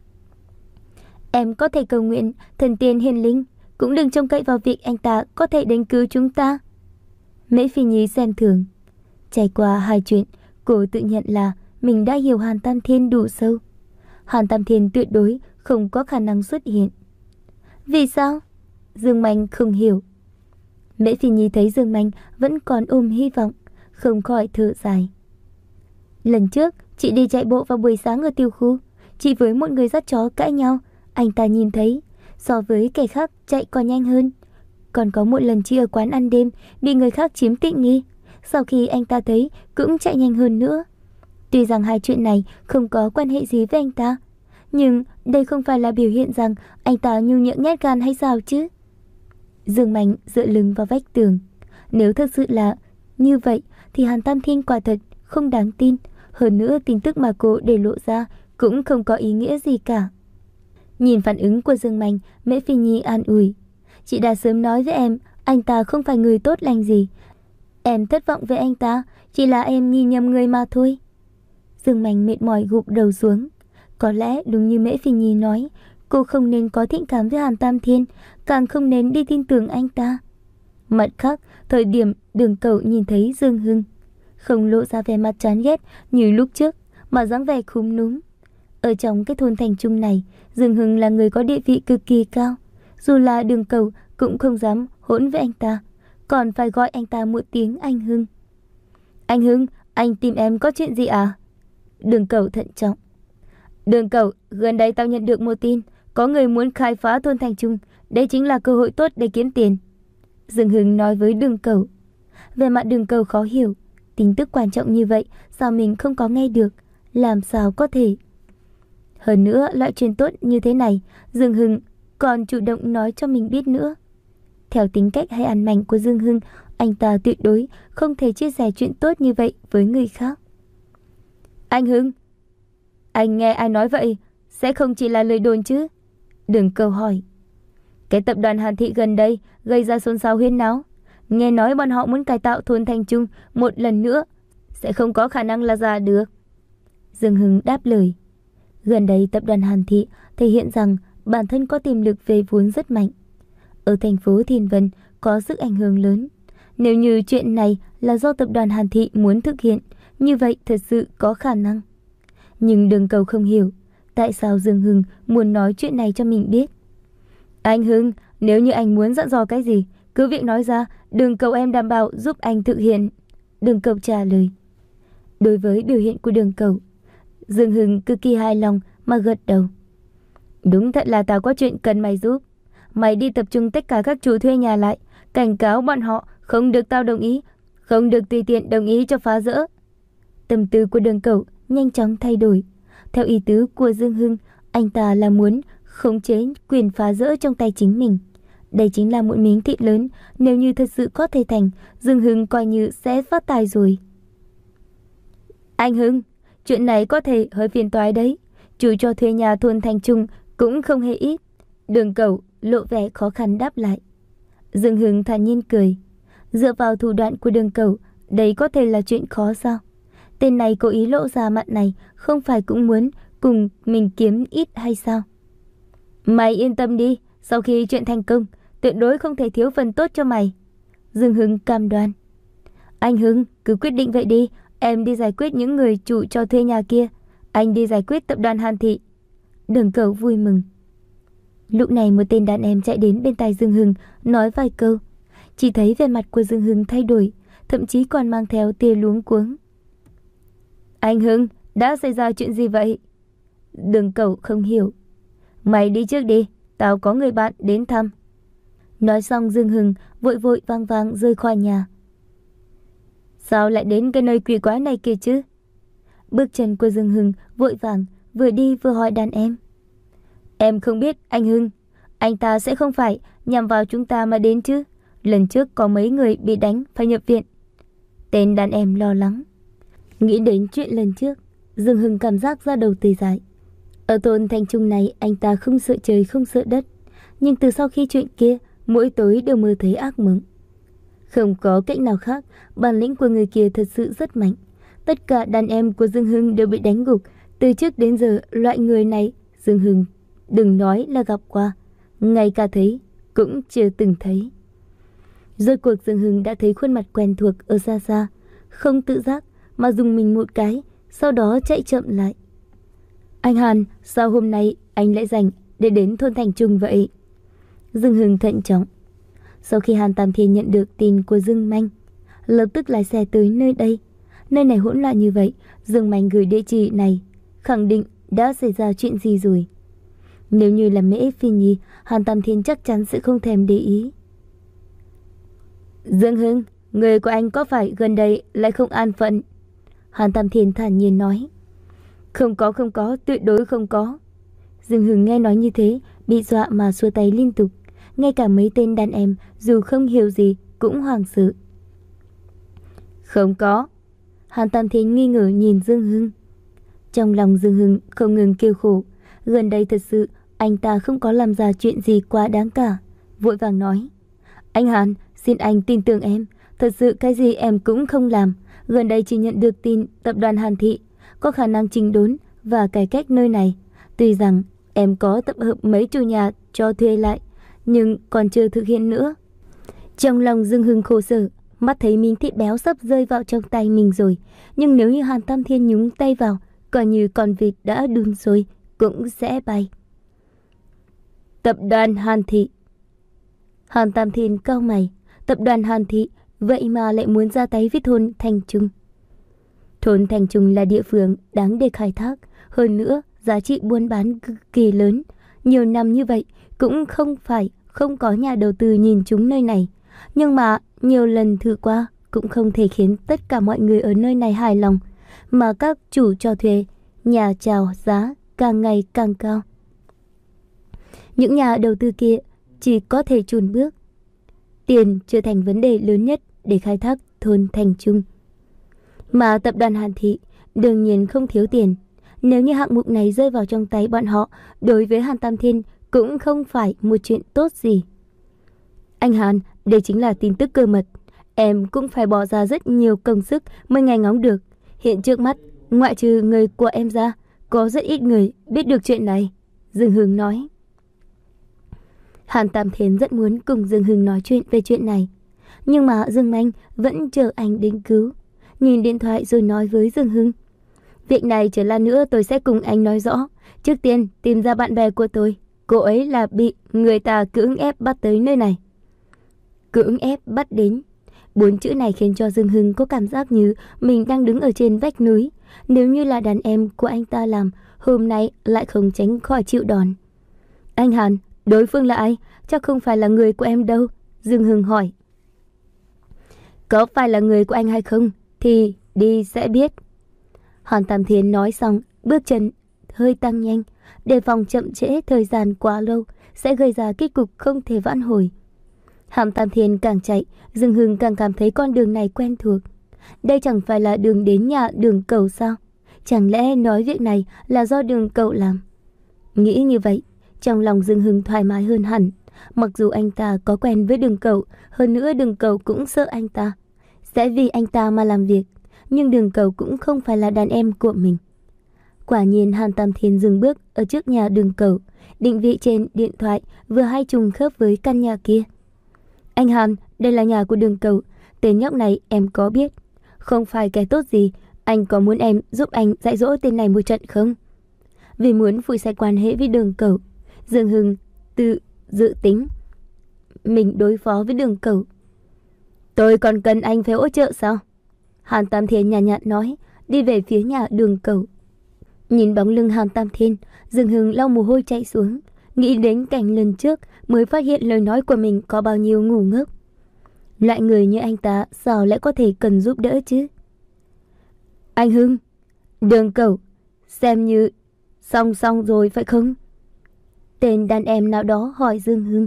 Em có thể cầu nguyện thần tiên hiền linh, cũng đừng trông cậy vào việc anh ta có thể đến cứu chúng ta. Mễ Phi Nhi xem thường. Trải qua hai chuyện, cô tự nhận là mình đã hiểu Hàn Tam Thiên đủ sâu. Hàn Tam Thiên tuyệt đối không có khả năng xuất hiện. Vì sao? Dương Manh không hiểu. Mễ Phi Nhi thấy Dương Manh vẫn còn ôm hy vọng, không khỏi thở dài. Lần trước, chị đi chạy bộ vào buổi sáng ở tiểu khu, chị với một người dắt chó cãi nhau, anh ta nhìn thấy, so với kẻ khác chạy còn nhanh hơn. Còn có một lần chị ở quán ăn đêm bị người khác chiếm tiện nghi, sau khi anh ta thấy cũng chạy nhanh hơn nữa. Tuy rằng hai chuyện này không có quan hệ gì với anh ta, nhưng đây không phải là biểu hiện rằng anh ta nhu nhược nhát gan hay sao chứ? Dương Manh dựa lưng vào vách tường. Nếu thật sự là như vậy thì Hàn Tam Thiên quả thật không đáng tin. Hơn nữa tin tức mà cô để lộ ra cũng không có ý nghĩa gì cả. Nhìn phản ứng của Dương Manh, Mễ Phi Nhi an ủi. Chị đã sớm nói với em, anh ta không phải người tốt lành gì. Em thất vọng với anh ta, chỉ là em nghi nhầm người mà thôi. Dương Manh mệt mỏi gục đầu xuống. Có lẽ đúng như Mễ Phi Nhi nói, cô không nên có thiện cảm với Hàn Tam Thiên, càng không nên đi tin tưởng anh ta. Mặt khác, thời điểm Đường Cẩu nhìn thấy Dương Hưng, không lộ ra vẻ mặt chán ghét như lúc trước, mà dáng vẻ khúm núm. Ở trong cái thôn Thành Trung này, Dương Hưng là người có địa vị cực kỳ cao. Dù là Đường Cẩu cũng không dám hỗn với anh ta, còn phải gọi anh ta một tiếng anh Hưng. Anh Hưng, Anh tìm em có chuyện gì à? Đường Cẩu thận trọng. Đường Cẩu, gần đây tao nhận được một tin, có người muốn khai phá thôn Thành Trung, đây chính là cơ hội tốt để kiếm tiền. Dương Hưng nói với Đường Cẩu. Về mặt Đường Cẩu khó hiểu, tin tức quan trọng như vậy sao mình không có nghe được, làm sao có thể. Hơn nữa, loại chuyện tốt như thế này, Dương Hưng còn chủ động nói cho mình biết nữa. Theo tính cách hay ăn mảnh của Dương Hưng, anh ta tuyệt đối không thể chia sẻ chuyện tốt như vậy với người khác. Anh Hưng, anh nghe ai nói vậy, sẽ không chỉ là lời đồn chứ? Đường Cẩu hỏi. Cái tập đoàn Hàn Thị gần đây gây ra xôn xao huyên náo. Nghe nói bọn họ muốn cải tạo thôn Thành Trung một lần nữa, sẽ không có khả năng là ra được. Dương Hưng đáp lời. Gần đây tập đoàn Hàn Thị thể hiện rằng bản thân có tiềm lực về vốn rất mạnh. Ở thành phố Thiên Vân có sức ảnh hưởng lớn. Nếu như chuyện này là do tập đoàn Hàn Thị muốn thực hiện, như vậy thật sự có khả năng. Nhưng Đường Cẩu không hiểu, tại sao Dương Hưng muốn nói chuyện này cho mình biết. Anh Hưng, nếu như anh muốn dặn dò cái gì, cứ việc nói ra, Đường Cẩu em đảm bảo giúp anh thực hiện. Đường Cẩu trả lời. Đối với biểu hiện của Đường Cẩu, Dương Hưng cực kỳ hài lòng mà gật đầu. Đúng thật là tao có chuyện cần mày giúp. Mày đi tập trung tất cả các chủ thuê nhà lại, cảnh cáo bọn họ không được tao đồng ý, không được tùy tiện đồng ý cho phá rỡ. Tâm tư của Đường Cẩu nhanh chóng thay đổi. Theo ý tứ của Dương Hưng, anh ta là muốn khống chế quyền phá rỡ trong tay chính mình. Đây chính là một miếng thịt lớn, nếu như thật sự có thể thành, Dương Hưng coi như sẽ phát tài rồi. Anh Hưng, chuyện này có thể hơi phiền toái đấy. Chủ cho thuê nhà thôn Thành Trung cũng không hề ít. Đường Cẩu lộ vẻ khó khăn đáp lại. Dương Hưng thản nhiên cười. Dựa vào thủ đoạn của Đường Cẩu, đấy có thể là chuyện khó sao? Tên này cố ý lộ ra mặt này, không phải cũng muốn cùng mình kiếm ít hay sao? Mày yên tâm đi, sau khi chuyện thành công, tuyệt đối không thể thiếu phần tốt cho mày. Dương Hưng cam đoan. Anh Hưng, cứ quyết định vậy đi, em đi giải quyết những người chủ cho thuê nhà kia, anh đi giải quyết tập đoàn Hàn Thị. Đường Cẩu vui mừng. Lúc này một tên đàn em chạy đến bên tai Dương Hưng, nói vài câu. Chỉ thấy vẻ mặt của Dương Hưng thay đổi, thậm chí còn mang theo tia luống cuống. Anh Hưng, đã xảy ra chuyện gì vậy? Đường Cẩu không hiểu. Mày đi trước đi, tao có người bạn đến thăm. Nói xong Dương Hưng vội vội vang vang rời khỏi nhà. Sao lại đến cái nơi quỷ quái này kia chứ? Bước chân của Dương Hưng vội vàng, vừa đi vừa hỏi đàn em. Em không biết anh Hưng, anh ta sẽ không phải nhằm vào chúng ta mà đến chứ? Lần trước có mấy người bị đánh phải nhập viện. Tên đàn em lo lắng. Nghĩ đến chuyện lần trước, Dương Hưng cảm giác da đầu tê dại. Ở thôn Thành Trung này anh ta không sợ trời không sợ đất, nhưng từ sau khi chuyện kia, mỗi tối đều mơ thấy ác mộng. Không có cách nào khác, bản lĩnh của người kia thật sự rất mạnh. Tất cả đàn em của Dương Hưng đều bị đánh gục. Từ trước đến giờ, loại người này Dương Hưng đừng nói là gặp qua, ngay cả thấy cũng chưa từng thấy. Rốt cuộc Dương Hưng đã thấy khuôn mặt quen thuộc ở xa xa, không tự giác mà dùng mình một cái, sau đó chạy chậm lại. Anh Hàn, sao hôm nay anh lại rảnh để đến thôn Thành Trung vậy? Dương Hưng thận trọng. Sau khi Hàn Tam Thiên nhận được tin của Dương Manh, lập tức lái xe tới nơi đây. Nơi này hỗn loạn như vậy, Dương Manh gửi địa chỉ này, khẳng định đã xảy ra chuyện gì rồi. Nếu như là Mễ Phi Nhi, Hàn Tam Thiên chắc chắn sẽ không thèm để ý. Dương Hưng, người của anh có phải gần đây lại không an phận? Hàn Tam Thiên thản nhiên nói. Không có không có, tuyệt đối không có. Dương Hưng nghe nói như thế, bị dọa mà xua tay liên tục. Ngay cả mấy tên đàn em dù không hiểu gì cũng hoảng sợ. Không có. Hàn Tam Thiên nghi ngờ nhìn Dương Hưng. Trong lòng Dương Hưng không ngừng kêu khổ. Gần đây thật sự anh ta không có làm ra chuyện gì quá đáng cả. Vội vàng nói. Anh Hàn, xin anh tin tưởng em. Thật sự cái gì em cũng không làm. Gần đây chỉ nhận được tin tập đoàn Hàn Thị có khả năng chỉnh đốn và cải cách nơi này. Tuy rằng em có tập hợp mấy chủ nhà cho thuê lại, nhưng còn chưa thực hiện nữa. Trong lòng Dương Hưng khổ sở, mắt thấy miếng thịt béo sắp rơi vào trong tay mình rồi. Nhưng nếu như Hàn Tam Thiên nhúng tay vào, coi như con vịt đã đun rồi, cũng sẽ bay. Tập đoàn Hàn Thị. Hàn Tam Thiên cau mày. Tập đoàn Hàn Thị vậy mà lại muốn ra tay với thôn Thành Trung. Thôn Thành Trung là địa phương đáng để khai thác, hơn nữa giá trị buôn bán cực kỳ lớn. Nhiều năm như vậy cũng không phải không có nhà đầu tư nhìn trúng nơi này, nhưng mà nhiều lần thử qua cũng không thể khiến tất cả mọi người ở nơi này hài lòng, mà các chủ cho thuê nhà chào giá càng ngày càng cao. Những nhà đầu tư kia chỉ có thể chùn bước. Tiền trở thành vấn đề lớn nhất để khai thác thôn Thành Trung. Mà tập đoàn Hàn Thị đương nhiên không thiếu tiền. Nếu như hạng mục này rơi vào trong tay bọn họ, đối với Hàn Tam Thiên cũng không phải một chuyện tốt gì. Anh Hàn, đây chính là tin tức cơ mật. Em cũng phải bỏ ra rất nhiều công sức mới nghe ngóng được. Hiện trước mắt, ngoại trừ người của em ra, có rất ít người biết được chuyện này. Dương Hưng nói. Hàn Tam Thiên rất muốn cùng Dương Hưng nói chuyện về chuyện này. Nhưng mà Dương Manh vẫn chờ anh đến cứu. Nhìn điện thoại rồi nói với Dương Hưng. Việc này chờ lát nữa tôi sẽ cùng anh nói rõ. Trước tiên tìm ra bạn bè của tôi. Cô ấy là bị người ta cưỡng ép bắt tới nơi này. Cưỡng ép bắt đến. Bốn chữ này khiến cho Dương Hưng có cảm giác như mình đang đứng ở trên vách núi. Nếu như là đàn em của anh ta làm, hôm nay lại không tránh khỏi chịu đòn. Anh Hàn, đối phương là ai? Chắc không phải là người của em đâu. Dương Hưng hỏi. Có phải là người của anh hay không thì đi sẽ biết. Hàn Tam Thiên nói xong, bước chân hơi tăng nhanh, đề phòng chậm trễ thời gian quá lâu sẽ gây ra kết cục không thể vãn hồi. Hàn Tam Thiên càng chạy, Dương Hưng càng cảm thấy con đường này quen thuộc. Đây chẳng phải là đường đến nhà Đường Cẩu sao? Chẳng lẽ nói việc này là do Đường Cẩu làm? Nghĩ như vậy, trong lòng Dương Hưng thoải mái hơn hẳn. Mặc dù anh ta có quen với Đường Cẩu, hơn nữa Đường Cẩu cũng sợ anh ta sẽ vì anh ta mà làm việc, nhưng Đường Cẩu cũng không phải là đàn em của mình. Quả nhiên Hàn Tam Thiên dừng bước ở trước nhà Đường Cẩu, định vị trên điện thoại vừa hay trùng khớp với căn nhà kia. Anh Hàn, đây là nhà của Đường Cẩu. Tên nhóc này em có biết, không phải kẻ tốt gì. Anh có muốn em giúp anh dạy dỗ tên này một trận không? Vì muốn phủi sạch quan hệ với Đường Cẩu, Dương Hưng tự dự tính mình đối phó với Đường Cẩu. Tôi còn cần anh phải hỗ trợ sao? Hàn Tam Thiên nhàn nhạt nói, đi về phía nhà Đường Cẩu. Nhìn bóng lưng Hàn Tam Thiên, Dương Hưng lau mồ hôi chạy xuống, nghĩ đến cảnh lần trước mới phát hiện lời nói của mình có bao nhiêu ngu ngốc. Loại người như anh ta sao lại có thể cần giúp đỡ chứ? Anh Hưng, Đường Cẩu, xem như xong xong rồi phải không? Tên đàn em nào đó hỏi Dương Hưng.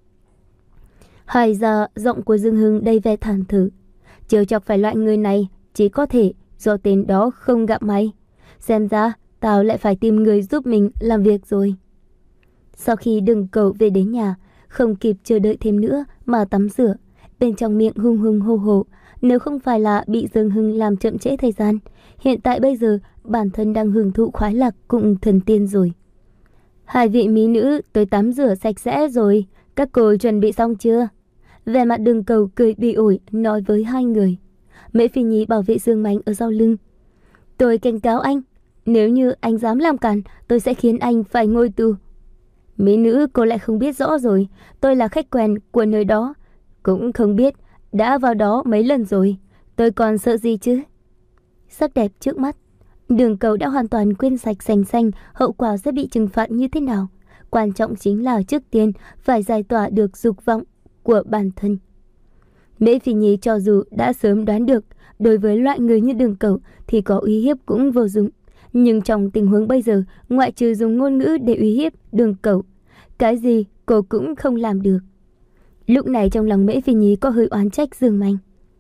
Hay ra giọng của Dương Hưng đầy vẻ thản thử. Trêu chọc phải loại người này chỉ có thể do tên đó không gặp may. Xem ra tao lại phải tìm người giúp mình làm việc rồi. Sau khi Đường Cẩu về đến nhà, không kịp chờ đợi thêm nữa mà tắm rửa, bên trong miệng hung hung hô hô. Nếu không phải là bị Dương Hưng làm chậm trễ thời gian, hiện tại bây giờ bản thân đang hưởng thụ khoái lạc cùng thần tiên rồi. Hai vị mỹ nữ, tôi tắm rửa sạch sẽ rồi, các cô chuẩn bị xong chưa? Vẻ mặt Đường Cẩu cười bị ổi nói với hai người. Mễ Phi Nhi bảo vệ Dương Mánh ở sau lưng. Tôi cảnh cáo anh, nếu như anh dám làm cản, tôi sẽ khiến anh phải ngồi tù. Mỹ nữ, cô lại không biết rõ rồi, tôi là khách quen của nơi đó, cũng không biết đã vào đó mấy lần rồi, tôi còn sợ gì chứ? Sắc đẹp trước mắt, Đường Cẩu đã hoàn toàn quên sạch sành xanh hậu quả sẽ bị trừng phạt như thế nào. Quan trọng chính là trước tiên phải giải tỏa được dục vọng của bản thân. Mễ Phi Nhi cho dù đã sớm đoán được đối với loại người như Đường Cẩu thì có uy hiếp cũng vô dụng, nhưng trong tình huống bây giờ, ngoại trừ dùng ngôn ngữ để uy hiếp Đường Cẩu, cái gì cô cũng không làm được. Lúc này trong lòng Mễ Phi Nhi có hơi oán trách Dương Manh.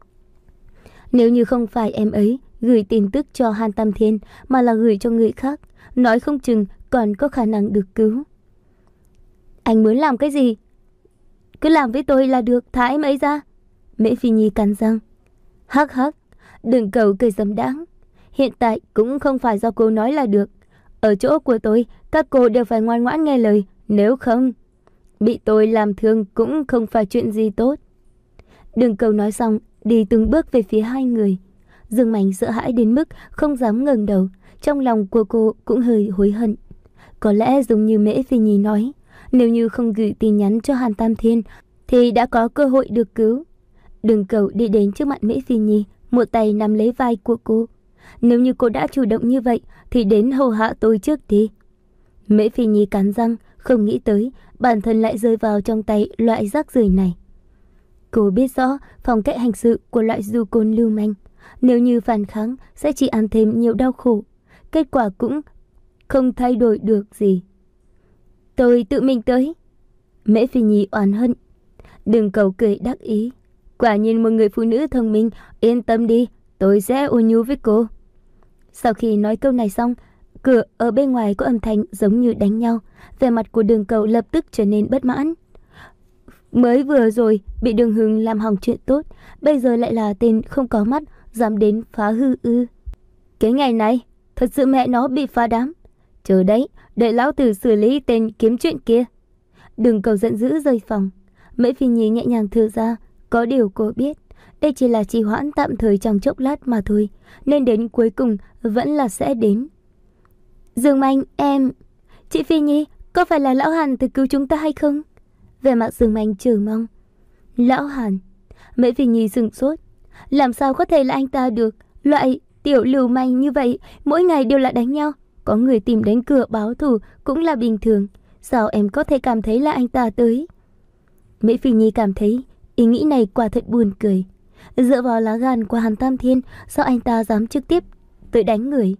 Nếu như không phải em ấy gửi tin tức cho Hàn Tam Thiên mà là gửi cho người khác, nói không chừng còn có khả năng được cứu. Anh muốn làm cái gì? Cứ làm với tôi là được, thả em ấy ra. Mễ Phi Nhi cắn răng. Hắc hắc, Đường Cẩu cười dâm đãng. Hiện tại cũng không phải do cô nói là được. Ở chỗ của tôi, các cô đều phải ngoan ngoãn nghe lời, nếu không bị tôi làm thương cũng không phải chuyện gì tốt. Đường Cẩu nói xong, đi từng bước về phía hai người. Dương Mánh sợ hãi đến mức không dám ngẩng đầu, trong lòng của cô cũng hơi hối hận. Có lẽ giống như Mễ Phi Nhi nói, nếu như không gửi tin nhắn cho Hàn Tam Thiên thì đã có cơ hội được cứu. Đường Cẩu đi đến trước mặt Mễ Phi Nhi, một tay nắm lấy vai của cô. Nếu như cô đã chủ động như vậy thì đến hầu hạ tôi trước đi. Mễ Phi Nhi cắn răng, không nghĩ tới bản thân lại rơi vào trong tay loại rác rưởi này. Cô biết rõ phong cách hành sự của loại du côn lưu manh, nếu như phản kháng sẽ chỉ ăn thêm nhiều đau khổ, kết quả cũng không thay đổi được gì. Tôi tự mình tới. Mễ Phi Nhi oán hận. Đường Cầu cười đắc ý. Quả nhiên một người phụ nữ thông minh, yên tâm đi, tôi sẽ ôn nhu với cô. Sau khi nói câu này xong, cửa ở bên ngoài có âm thanh giống như đánh nhau. Vẻ mặt của Đường Cầu lập tức trở nên bất mãn. Mới vừa rồi bị Đường Hưng làm hỏng chuyện tốt, bây giờ lại là tên không có mắt dám đến phá hư ư? Cái ngày này thật sự mẹ nó bị phá đám. Chờ đấy, đợi lão tử xử lý tên kiếm chuyện kia. Đường Cầu giận dữ rời phòng. Mễ Phi Nhi nhẹ nhàng thở ra, có điều cô biết đây chỉ là trì hoãn tạm thời trong chốc lát mà thôi, nên đến cuối cùng vẫn là sẽ đến. Dương Manh, em... Chị Phi Nhi, có phải là lão Hàn tới cứu chúng ta hay không? Về mặt Dương Manh chờ mong. Lão Hàn? Mễ Phi Nhi sửng sốt. Làm sao có thể là anh ta được? Loại tiểu lưu manh như vậy mỗi ngày đều là đánh nhau, có người tìm đến cửa báo thù cũng là bình thường. Sao em có thể cảm thấy là anh ta tới? Mễ Phi Nhi cảm thấy ý nghĩ này quả thật buồn cười. Dựa vào lá gan của Hàn Tam Thiên, sao anh ta dám trực tiếp tới đánh người?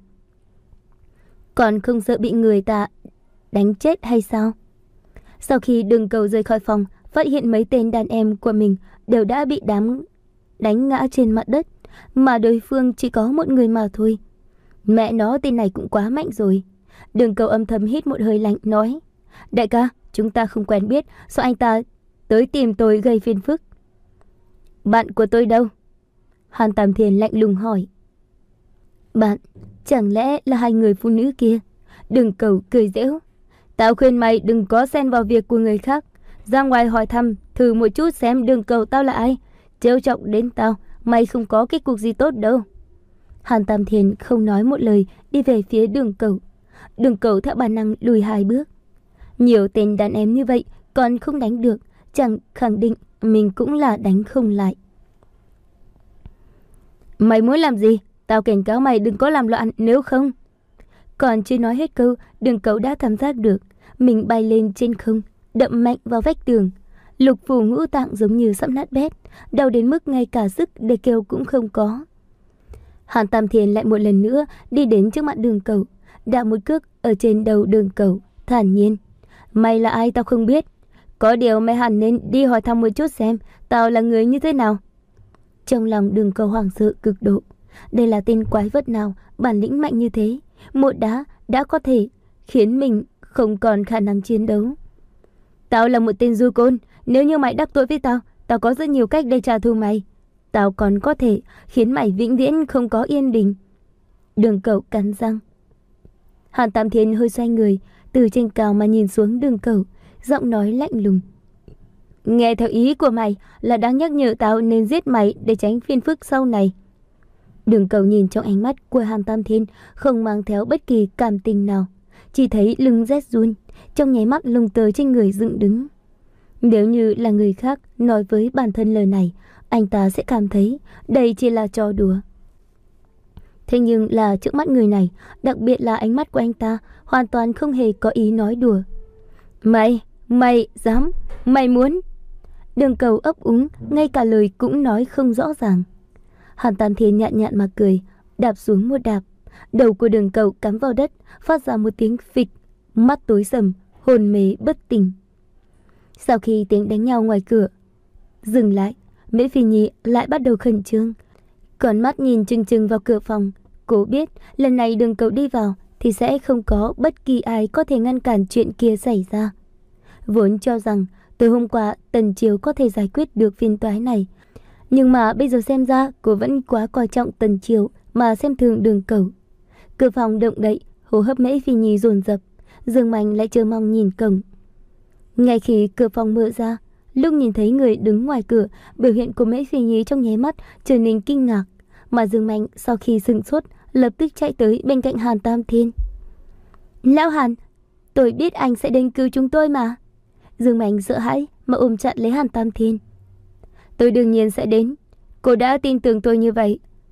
Còn không sợ bị người ta đánh chết hay sao? Sau khi Đường Cầu rời khỏi phòng, phát hiện mấy tên đàn em của mình đều đã bị đám đánh ngã trên mặt đất, mà đối phương chỉ có một người mà thôi. Mẹ nó, tên này cũng quá mạnh rồi. Đường Cầu âm thầm hít một hơi lạnh nói: Đại ca, chúng ta không quen biết, sao anh ta tới tìm tôi gây phiền phức? Bạn của tôi đâu? Hàn Tam Thiên lạnh lùng hỏi. Bạn? Chẳng lẽ là hai người phụ nữ kia? Đường Cầu cười giễu. Tao khuyên mày đừng có xen vào việc của người khác. Ra ngoài hỏi thăm thử một chút xem Đường Cầu tao là ai. Trêu chọc đến tao, mày không có kết cục gì tốt đâu. Hàn Tam Thiên không nói một lời đi về phía Đường Cầu. Đường Cầu theo bản năng lùi hai bước. Nhiều tên đàn em như vậy còn không đánh được, chẳng khẳng định mình cũng là đánh không lại. Mày muốn làm gì? Tao cảnh cáo mày đừng có làm loạn, nếu không... Còn chưa nói hết câu, Đường Cầu đã cảm giác được mình bay lên trên không, đậm mạnh vào vách tường. Lục phủ ngũ tạng giống như sắp nát bét, đau đến mức ngay cả sức để kêu cũng không có. Hàn Tam Thiên lại một lần nữa đi đến trước mặt Đường Cầu, đạp một cước ở trên đầu Đường Cầu, thản nhiên: Mày là ai tao không biết, có điều mày hẳn nên đi hỏi thăm một chút xem tao là người như thế nào. Trong lòng Đường Cầu hoảng sợ cực độ. Đây là tên quái vật nào bản lĩnh mạnh như thế, một đá đã có thể khiến mình không còn khả năng chiến đấu. Tao là một tên du côn, nếu như mày đắc tội với tao, tao có rất nhiều cách để trả thù mày. Tao còn có thể khiến mày vĩnh viễn không có yên bình. Đường Cầu cắn răng. Hàn Tam Thiên hơi xoay người, từ trên cao mà nhìn xuống Đường Cầu, giọng nói lạnh lùng: Nghe theo ý của mày là đang nhắc nhở tao nên giết mày để tránh phiền phức sau này. Đường Cầu nhìn trong ánh mắt của Hàn Tam Thiên không mang theo bất kỳ cảm tình nào, chỉ thấy lưng rét run, trong nháy mắt lông tơ trên người dựng đứng. Nếu như là người khác nói với bản thân lời này, anh ta sẽ cảm thấy đây chỉ là trò đùa. Thế nhưng là trước mắt người này, đặc biệt là ánh mắt của anh ta, hoàn toàn không hề có ý nói đùa. Mày, mày dám, mày muốn... Đường Cầu ấp úng, ngay cả lời cũng nói không rõ ràng. Hàn Tam Thiên nhạt nhạt mà cười, đạp xuống một đạp. Đầu của Đường Cầu cắm vào đất, phát ra một tiếng phịch, mắt tối sầm, hồn mê bất tỉnh. Sau khi tiếng đánh nhau ngoài cửa dừng lại, Mễ Phi Nhi lại bắt đầu khẩn trương. Còn mắt nhìn chừng chừng vào cửa phòng, cô biết lần này Đường Cầu đi vào thì sẽ không có bất kỳ ai có thể ngăn cản chuyện kia xảy ra. Vốn cho rằng từ hôm qua Tần Chiếu có thể giải quyết được phiền toái này, nhưng mà bây giờ xem ra cô vẫn quá coi trọng Tần Chiếu mà xem thường Đường Cầu. Cửa phòng động đậy, hô hấp Mễ Phi Nhi dồn dập, Dương Mạnh lại chờ mong nhìn cổng. Ngay khi cửa phòng mở ra, lúc nhìn thấy người đứng ngoài cửa, biểu hiện của Mễ Phi Nhi trong nháy mắt trở nên kinh ngạc, mà Dương Mạnh sau khi sửng sốt lập tức chạy tới bên cạnh Hàn Tam Thiên. Lão Hàn, tôi biết anh sẽ đến cứu chúng tôi mà. Dương Mạnh sợ hãi mà ôm chặt lấy Hàn Tam Thiên. Tôi đương nhiên sẽ đến, cô đã tin tưởng tôi như vậy,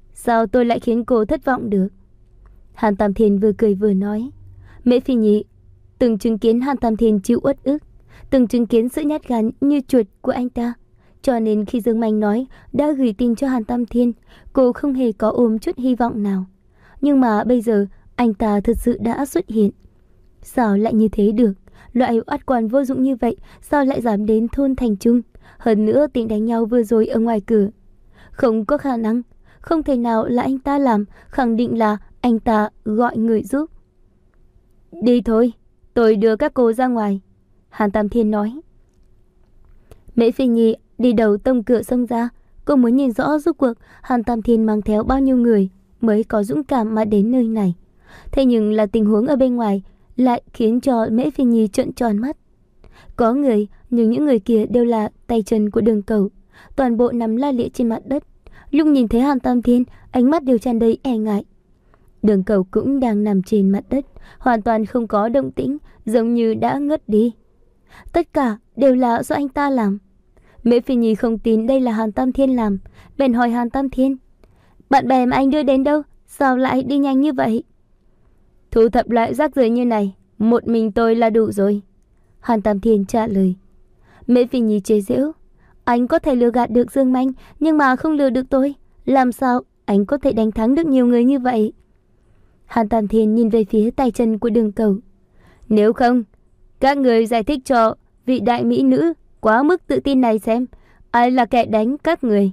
Sao tôi lại khiến cô thất vọng được? Hàn Tam Thiên vừa cười vừa nói. Mễ Phi Nhi từng chứng kiến Hàn Tam Thiên chịu uất ức, từng chứng kiến sự nhát gan như chuột của anh ta. Cho nên khi Dương Manh nói đã gửi tin cho Hàn Tam Thiên, cô không hề có ôm chút hy vọng nào. Nhưng mà bây giờ anh ta thật sự đã xuất hiện. Sao lại như thế được? Loại oát quan vô dụng như vậy sao lại dám đến thôn Thành Trung? Hơn nữa tiếng đánh nhau vừa rồi ở ngoài cửa. Không có khả năng, không thể nào là anh ta làm, khẳng định là anh ta gọi người giúp. Đi thôi, tôi đưa các cô ra ngoài, Hàn Tam Thiên nói. Mễ Phi Nhi đi đầu tông cửa xông ra. Cô muốn nhìn rõ rốt cuộc Hàn Tam Thiên mang theo bao nhiêu người mới có dũng cảm mà đến nơi này. Thế nhưng là tình huống ở bên ngoài lại khiến cho Mễ Phi Nhi trợn tròn mắt. Có người, nhưng những người kia đều là tay chân của Đường Cẩu, toàn bộ nằm la liệt trên mặt đất. Lúc nhìn thấy Hàn Tam Thiên, ánh mắt đều tràn đầy e ngại. Đường Cẩu cũng đang nằm trên mặt đất, hoàn toàn không có động tĩnh, giống như đã ngất đi. Tất cả đều là do anh ta làm. Mễ Phi Nhi không tin đây là Hàn Tam Thiên làm, bèn hỏi Hàn Tam Thiên: bạn bè mà anh đưa đến đâu, sao lại đi nhanh như vậy? Thu thập lại rác rưởi như này, một mình tôi là đủ rồi, Hàn Tam Thiên trả lời. Mễ Phi Nhi chế giễu: anh có thể lừa gạt được Dương Manh, nhưng mà không lừa được tôi. Làm sao anh có thể đánh thắng được nhiều người như vậy? Hàn Tam Thiên nhìn về phía tay chân của Đường Cẩu. Nếu không, các người giải thích cho vị đại mỹ nữ quá mức tự tin này xem, ai là kẻ đánh các người.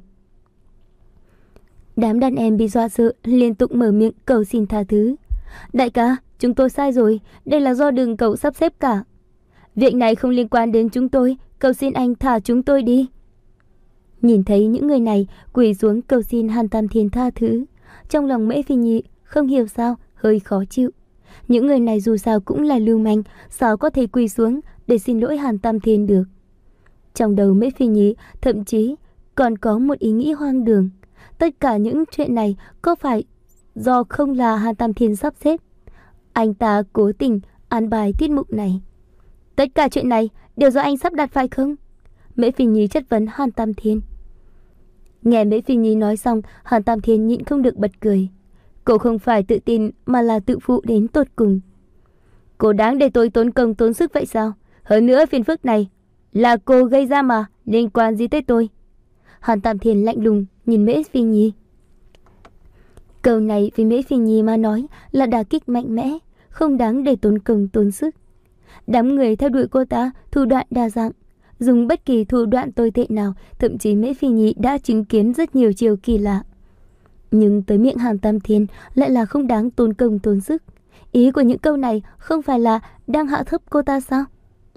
Đám đàn em bị dọa sợ liên tục mở miệng cầu xin tha thứ. Đại ca, chúng tôi sai rồi, đây là do Đường Cẩu sắp xếp cả. Việc này không liên quan đến chúng tôi, cầu xin anh thả chúng tôi đi. Nhìn thấy những người này quỳ xuống cầu xin Hàn Tam Thiên tha thứ, trong lòng Mễ Phi Nhi không hiểu sao hơi khó chịu. Những người này dù sao cũng là lưu manh, sao có thể quỳ xuống để xin lỗi Hàn Tam Thiên được? Trong đầu Mễ Phi Nhi thậm chí còn có một ý nghĩ hoang đường. Tất cả những chuyện này có phải do không là Hàn Tam Thiên sắp xếp? Anh ta cố tình an bài tiết mục này. Tất cả chuyện này đều do anh sắp đặt phải không? Mễ Phi Nhi chất vấn Hàn Tam Thiên. Nghe Mễ Phi Nhi nói xong, Hàn Tam Thiên nhịn không được bật cười. Cô không phải tự tin mà là tự phụ đến tột cùng. Cô đáng để tôi tốn công tốn sức vậy sao? Hơn nữa phiền phức này là cô gây ra mà, liên quan gì tới tôi? Hàn Tam Thiên lạnh lùng nhìn Mễ Phi Nhi. Câu này với Mễ Phi Nhi mà nói là đả kích mạnh mẽ, không đáng để tốn công tốn sức. Đám người theo đuổi cô ta thủ đoạn đa dạng, dùng bất kỳ thủ đoạn tồi tệ nào, thậm chí Mễ Phi Nhi đã chứng kiến rất nhiều chiều kỳ lạ. Nhưng tới miệng Hàn Tam Thiên lại là không đáng tốn công tốn sức. Ý của những câu này không phải là đang hạ thấp cô ta sao?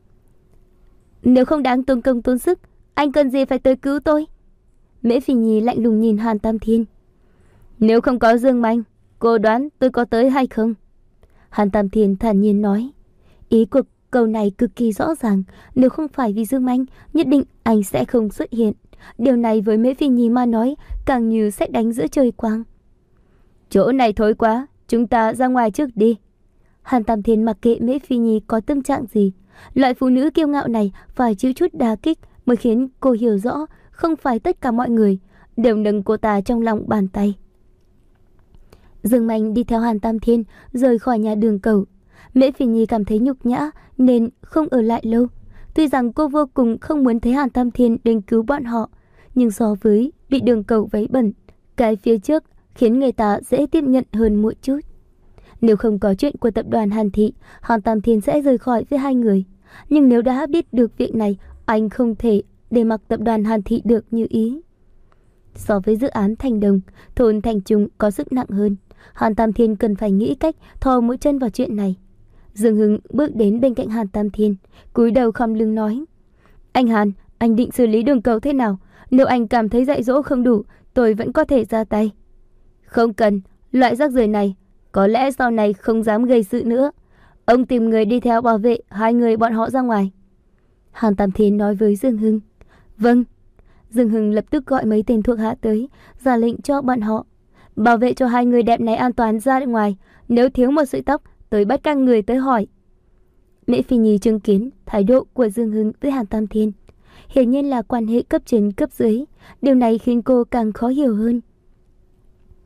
Nếu không đáng tốn công tốn sức, anh cần gì phải tới cứu tôi? Mễ Phi Nhi lạnh lùng nhìn Hàn Tam Thiên. Nếu không có Dương Manh, cô đoán tôi có tới hay không? Hàn Tam Thiên thản nhiên nói. Ý của câu này cực kỳ rõ ràng. Nếu không phải vì Dương Manh, nhất định anh sẽ không xuất hiện. Điều này với Mễ Phi Nhi mà nói càng như sét đánh giữa trời quang. Chỗ này thối quá, chúng ta ra ngoài trước đi. Hàn Tam Thiên mặc kệ Mễ Phi Nhi có tâm trạng gì. Loại phụ nữ kiêu ngạo này phải chịu chút đả kích mới khiến cô hiểu rõ không phải tất cả mọi người đều nâng cô ta trong lòng bàn tay. Dương Manh đi theo Hàn Tam Thiên rời khỏi nhà Đường Cẩu. Mễ Phi Nhi cảm thấy nhục nhã nên không ở lại lâu. Tuy rằng cô vô cùng không muốn thấy Hàn Tam Thiên đến cứu bọn họ, nhưng so với bị Đường Cẩu vấy bẩn, cái phía trước khiến người ta dễ tiếp nhận hơn một chút. Nếu không có chuyện của tập đoàn Hàn Thị, Hàn Tam Thiên sẽ rời khỏi với hai người. Nhưng nếu đã biết được việc này, anh không thể để mặc tập đoàn Hàn Thị được như ý. So với dự án Thành Đồng, thôn Thành Trung có sức nặng hơn. Hàn Tam Thiên cần phải nghĩ cách thò mũi chân vào chuyện này. Dương Hưng bước đến bên cạnh Hàn Tam Thiên, cúi đầu khom lưng nói: Anh Hàn, anh định xử lý Đường Cẩu thế nào? Nếu anh cảm thấy dạy dỗ không đủ, tôi vẫn có thể ra tay. Không cần, loại rác rưởi này có lẽ sau này không dám gây sự nữa. Ông tìm người đi theo bảo vệ hai người bọn họ ra ngoài. Hàn Tam Thiên nói với Dương Hưng. Vâng. Dương Hưng lập tức gọi mấy tên thuộc hạ tới, ra lệnh cho bọn họ bảo vệ cho hai người đẹp này an toàn ra ngoài. Nếu thiếu một sợi tóc, tôi bắt các người tới hỏi. Mễ Phi Nhi chứng kiến thái độ của Dương Hưng với Hàn Tam Thiên, hiển nhiên là quan hệ cấp trên cấp dưới. Điều này khiến cô càng khó hiểu hơn.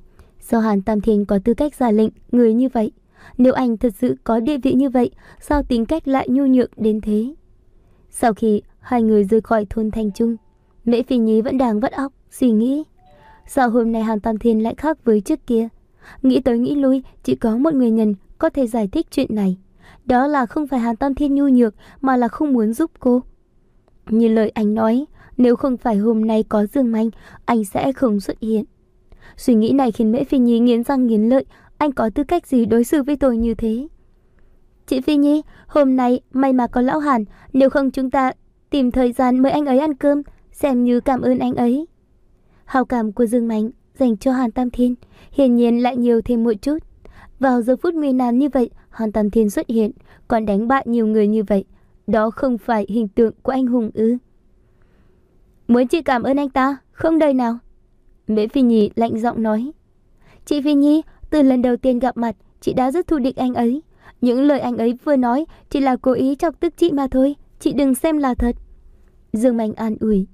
Sao Hàn Tam Thiên có tư cách ra lệnh người như vậy? Nếu anh thật sự có địa vị như vậy, sao tính cách lại nhu nhược đến thế? Sau khi hai người rời khỏi thôn Thành Trung, Mễ Phi Nhi vẫn đang vắt óc suy nghĩ. Sao hôm nay Hàn Tam Thiên lại khác với trước kia? Nghĩ tới nghĩ lui, chỉ có một nguyên nhân có thể giải thích chuyện này. Đó là không phải Hàn Tam Thiên nhu nhược, mà là không muốn giúp cô. Như lời anh nói, nếu không phải hôm nay có Dương Manh, anh sẽ không xuất hiện. Suy nghĩ này khiến Mễ Phi Nhi nghiến răng nghiến lợi. Anh có tư cách gì đối xử với tôi như thế? Chị Phi Nhi, hôm nay may mà có lão Hàn, nếu không chúng ta tìm thời gian mời anh ấy ăn cơm, xem như cảm ơn anh ấy. Hào cảm của Dương Manh dành cho Hàn Tam Thiên hiển nhiên lại nhiều thêm một chút. Vào giờ phút nguy nan như vậy, Hàn Tam Thiên xuất hiện, còn đánh bại nhiều người như vậy, đó không phải hình tượng của anh hùng ư? Muốn chị cảm ơn anh ta, không đời nào. Mễ Phi Nhi lạnh giọng nói. Chị Phi Nhi, từ lần đầu tiên gặp mặt, chị đã rất thù địch anh ấy. Những lời anh ấy vừa nói chỉ là cố ý chọc tức chị mà thôi, chị đừng xem là thật. Dương Manh an ủi.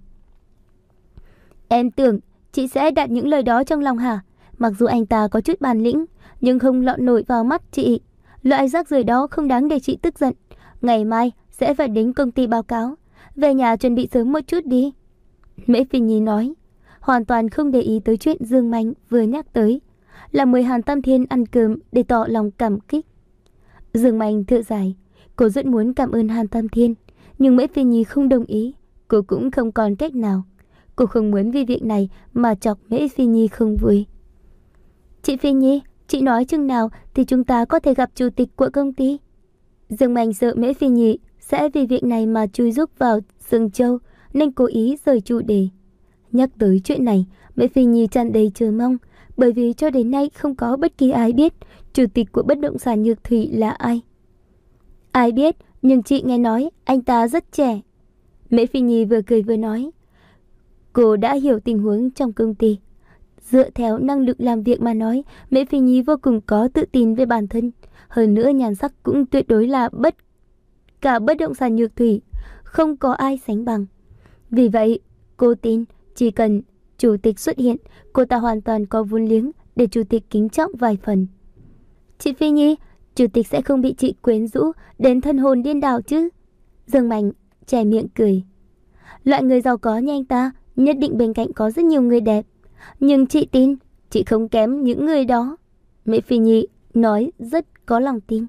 Em tưởng chị sẽ đặt những lời đó trong lòng hả? Mặc dù anh ta có chút bản lĩnh, nhưng không lọt nổi vào mắt chị. Loại rác rưởi đó không đáng để chị tức giận. Ngày mai sẽ phải đến công ty báo cáo. Về nhà chuẩn bị sớm một chút đi. Mễ Phi Nhi nói, hoàn toàn không để ý tới chuyện Dương Manh vừa nhắc tới, là mời Hàn Tam Thiên ăn cơm để tỏ lòng cảm kích. Dương Manh thở dài, cô rất muốn cảm ơn Hàn Tam Thiên, nhưng Mễ Phi Nhi không đồng ý, cô cũng không còn cách nào. Cô không muốn vì việc này mà chọc Mễ Phi Nhi không vui. Chị Phi Nhi, chị nói chừng nào thì chúng ta có thể gặp chủ tịch của công ty? Dương Manh sợ Mễ Phi Nhi sẽ vì việc này mà chui rúc vào Dương Châu, nên cố ý rời chủ đề. Nhắc tới chuyện này, Mễ Phi Nhi tràn đầy chờ mong, bởi vì cho đến nay không có bất kỳ ai biết chủ tịch của bất động sản Nhược Thủy là ai. Ai biết, nhưng chị nghe nói anh ta rất trẻ. Mễ Phi Nhi vừa cười vừa nói. Cô đã hiểu tình huống trong công ty. Dựa theo năng lực làm việc mà nói, Mễ Phi Nhi vô cùng có tự tin về bản thân. Hơn nữa nhan sắc cũng tuyệt đối là bất cả bất động sản Nhược Thủy, không có ai sánh bằng. Vì vậy, cô tin chỉ cần chủ tịch xuất hiện, cô ta hoàn toàn có vốn liếng để chủ tịch kính trọng vài phần. Chị Phi Nhi, chủ tịch sẽ không bị chị quyến rũ đến thân hồn điên đảo chứ? Dương Manh chè miệng cười. Loại người giàu có như anh ta nhất định bên cạnh có rất nhiều người đẹp, nhưng chị tin chị không kém những người đó. Mễ Phi Nhi nói rất có lòng tin.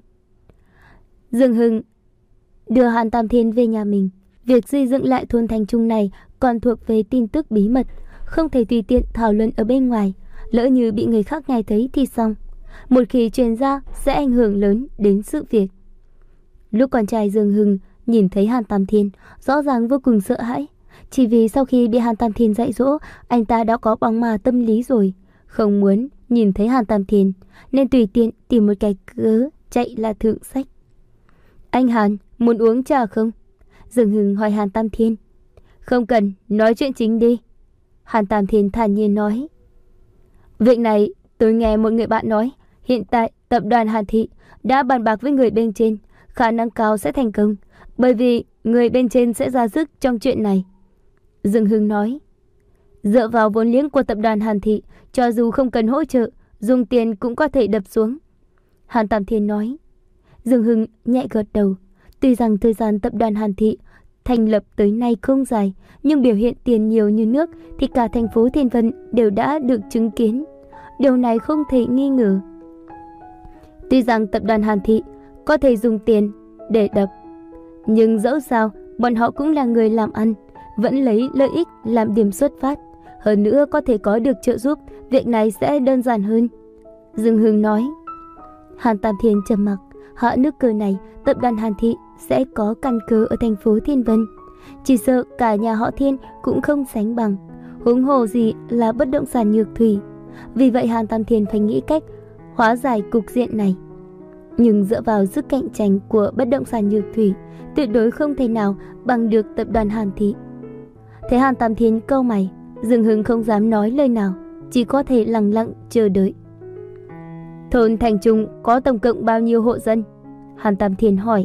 Dương Hưng đưa Hàn Tam Thiên về nhà mình. Việc xây dựng lại thôn Thành Trung này còn thuộc về tin tức bí mật, không thể tùy tiện thảo luận ở bên ngoài. Lỡ như bị người khác nghe thấy thì xong. Một khi truyền ra sẽ ảnh hưởng lớn đến sự việc. Lúc con trai Dương Hưng nhìn thấy Hàn Tam Thiên, rõ ràng vô cùng sợ hãi. Chỉ vì sau khi bị Hàn Tam Thiên dạy dỗ, anh ta đã có bóng ma tâm lý rồi, không muốn nhìn thấy Hàn Tam Thiên, nên tùy tiện tìm một cái cớ chạy là thượng sách. Anh Hàn, muốn uống trà không? Dương Hưng hỏi Hàn Tam Thiên. Không cần, nói chuyện chính đi. Hàn Tam Thiên thản nhiên nói. Việc này tôi nghe một người bạn nói, hiện tại tập đoàn Hàn Thị đã bàn bạc với người bên trên, khả năng cao sẽ thành công, bởi vì người bên trên sẽ ra sức trong chuyện này. Dương Hưng nói. Dựa vào vốn liếng của tập đoàn Hàn Thị, cho dù không cần hỗ trợ, dùng tiền cũng có thể đập xuống. Hàn Tam Thiên nói. Dương Hưng nhẹ gật đầu. Tuy rằng thời gian tập đoàn Hàn Thị thành lập tới nay không dài, nhưng biểu hiện tiền nhiều như nước thì cả thành phố Thiên Vân đều đã được chứng kiến. Điều này không thể nghi ngờ. Tuy rằng tập đoàn Hàn Thị có thể dùng tiền để đập, nhưng dẫu sao bọn họ cũng là người làm ăn, vẫn lấy lợi ích làm điểm xuất phát. Hơn nữa có thể có được trợ giúp, việc này sẽ đơn giản hơn. Dương Hưng nói. Hàn Tam Thiên trầm mặc. Hạ nước cờ này, tập đoàn Hàn Thị sẽ có căn cứ ở thành phố Thiên Vân. Chỉ sợ cả nhà họ Thiên cũng không sánh bằng, huống hồ gì là bất động sản Nhược Thủy. Vì vậy Hàn Tam Thiên phải nghĩ cách hóa giải cục diện này. Nhưng dựa vào sức cạnh tranh của bất động sản Nhược Thủy, tuyệt đối không thể nào bằng được tập đoàn Hàn Thị. Thấy Hàn Tam Thiên cau mày, Dương Hưng không dám nói lời nào, chỉ có thể lặng lặng chờ đợi. Thôn Thành Trung có tổng cộng bao nhiêu hộ dân? Hàn Tam Thiên hỏi.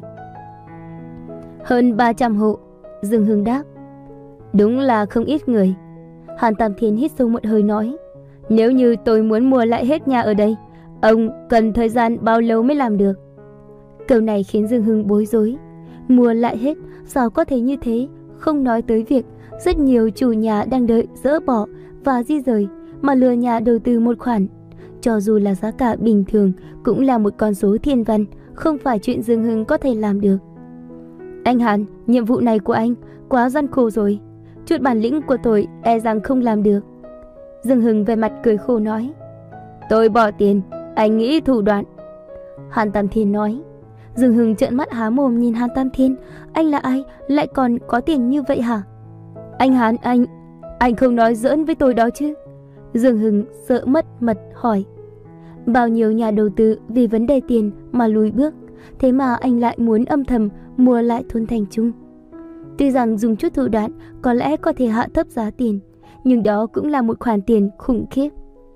Hơn ba trăm hộ, Dương Hưng đáp. Đúng là không ít người. Hàn Tam Thiên hít sâu một hơi nói. Nếu như tôi muốn mua lại hết nhà ở đây, ông cần thời gian bao lâu mới làm được? Câu này khiến Dương Hưng bối rối. Mua lại hết, sao có thể như thế? Không nói tới việc rất nhiều chủ nhà đang đợi dỡ bỏ và di rời mà lừa nhà đầu tư một khoản. Cho dù là giá cả bình thường cũng là một con số thiên văn, không phải chuyện Dương Hưng có thể làm được. Anh Hàn, nhiệm vụ này của anh quá gian khổ rồi. Chút bản lĩnh của tôi e rằng không làm được. Dương Hưng về mặt cười khổ nói. Tôi bỏ tiền, anh nghĩ thủ đoạn. Hàn Tam Thiên nói. Dương Hưng trợn mắt há mồm nhìn Hàn Tam Thiên. Anh là ai, lại còn có tiền như vậy hả? Anh Hàn, anh, anh không nói giỡn với tôi đó chứ? Dương Hưng sợ mất mật hỏi. Bao nhiêu nhà đầu tư vì vấn đề tiền mà lùi bước, thế mà anh lại muốn âm thầm mua lại thôn Thành Trung. Tuy rằng dùng chút thủ đoạn có lẽ có thể hạ thấp giá tiền, nhưng đó cũng là một khoản tiền khủng khiếp.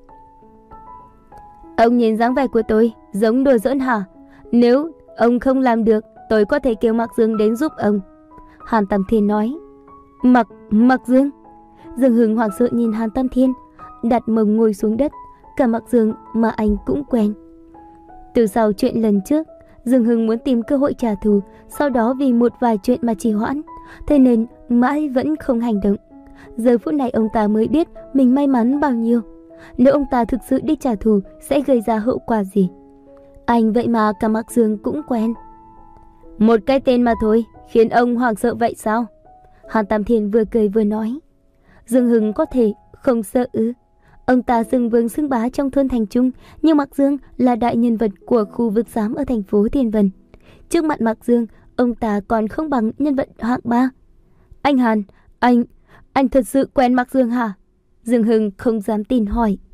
Ông nhìn dáng vẻ của tôi giống đùa giỡn hả? Nếu ông không làm được, tôi có thể kêu Mạc Dương đến giúp ông. Hàn Tam Thiên nói. Mạc, Mạc Dương? Dương Hưng hoảng sợ nhìn Hàn Tam Thiên, đặt mông ngồi xuống đất. Cả Mạc Dương mà anh cũng quen. Từ sau chuyện lần trước, Dương Hưng muốn tìm cơ hội trả thù, sau đó vì một vài chuyện mà trì hoãn, thế nên mãi vẫn không hành động. Giờ phút này ông ta mới biết mình may mắn bao nhiêu. Nếu ông ta thực sự đi trả thù sẽ gây ra hậu quả gì. Anh vậy mà cả Mạc Dương cũng quen. Một cái tên mà thôi, khiến ông hoảng sợ vậy sao? Hàn Tam Thiên vừa cười vừa nói. Dương Hưng có thể không sợ ư? Ông ta xưng vương xưng bá trong thôn Thành Trung, nhưng Mạc Dương là đại nhân vật của khu vực giám ở thành phố Thiên Vân. Trước mặt Mạc Dương, ông ta còn không bằng nhân vật hạng ba. Anh Hàn, anh, anh thật sự quen Mạc Dương hả? Dương Hưng không dám tin hỏi.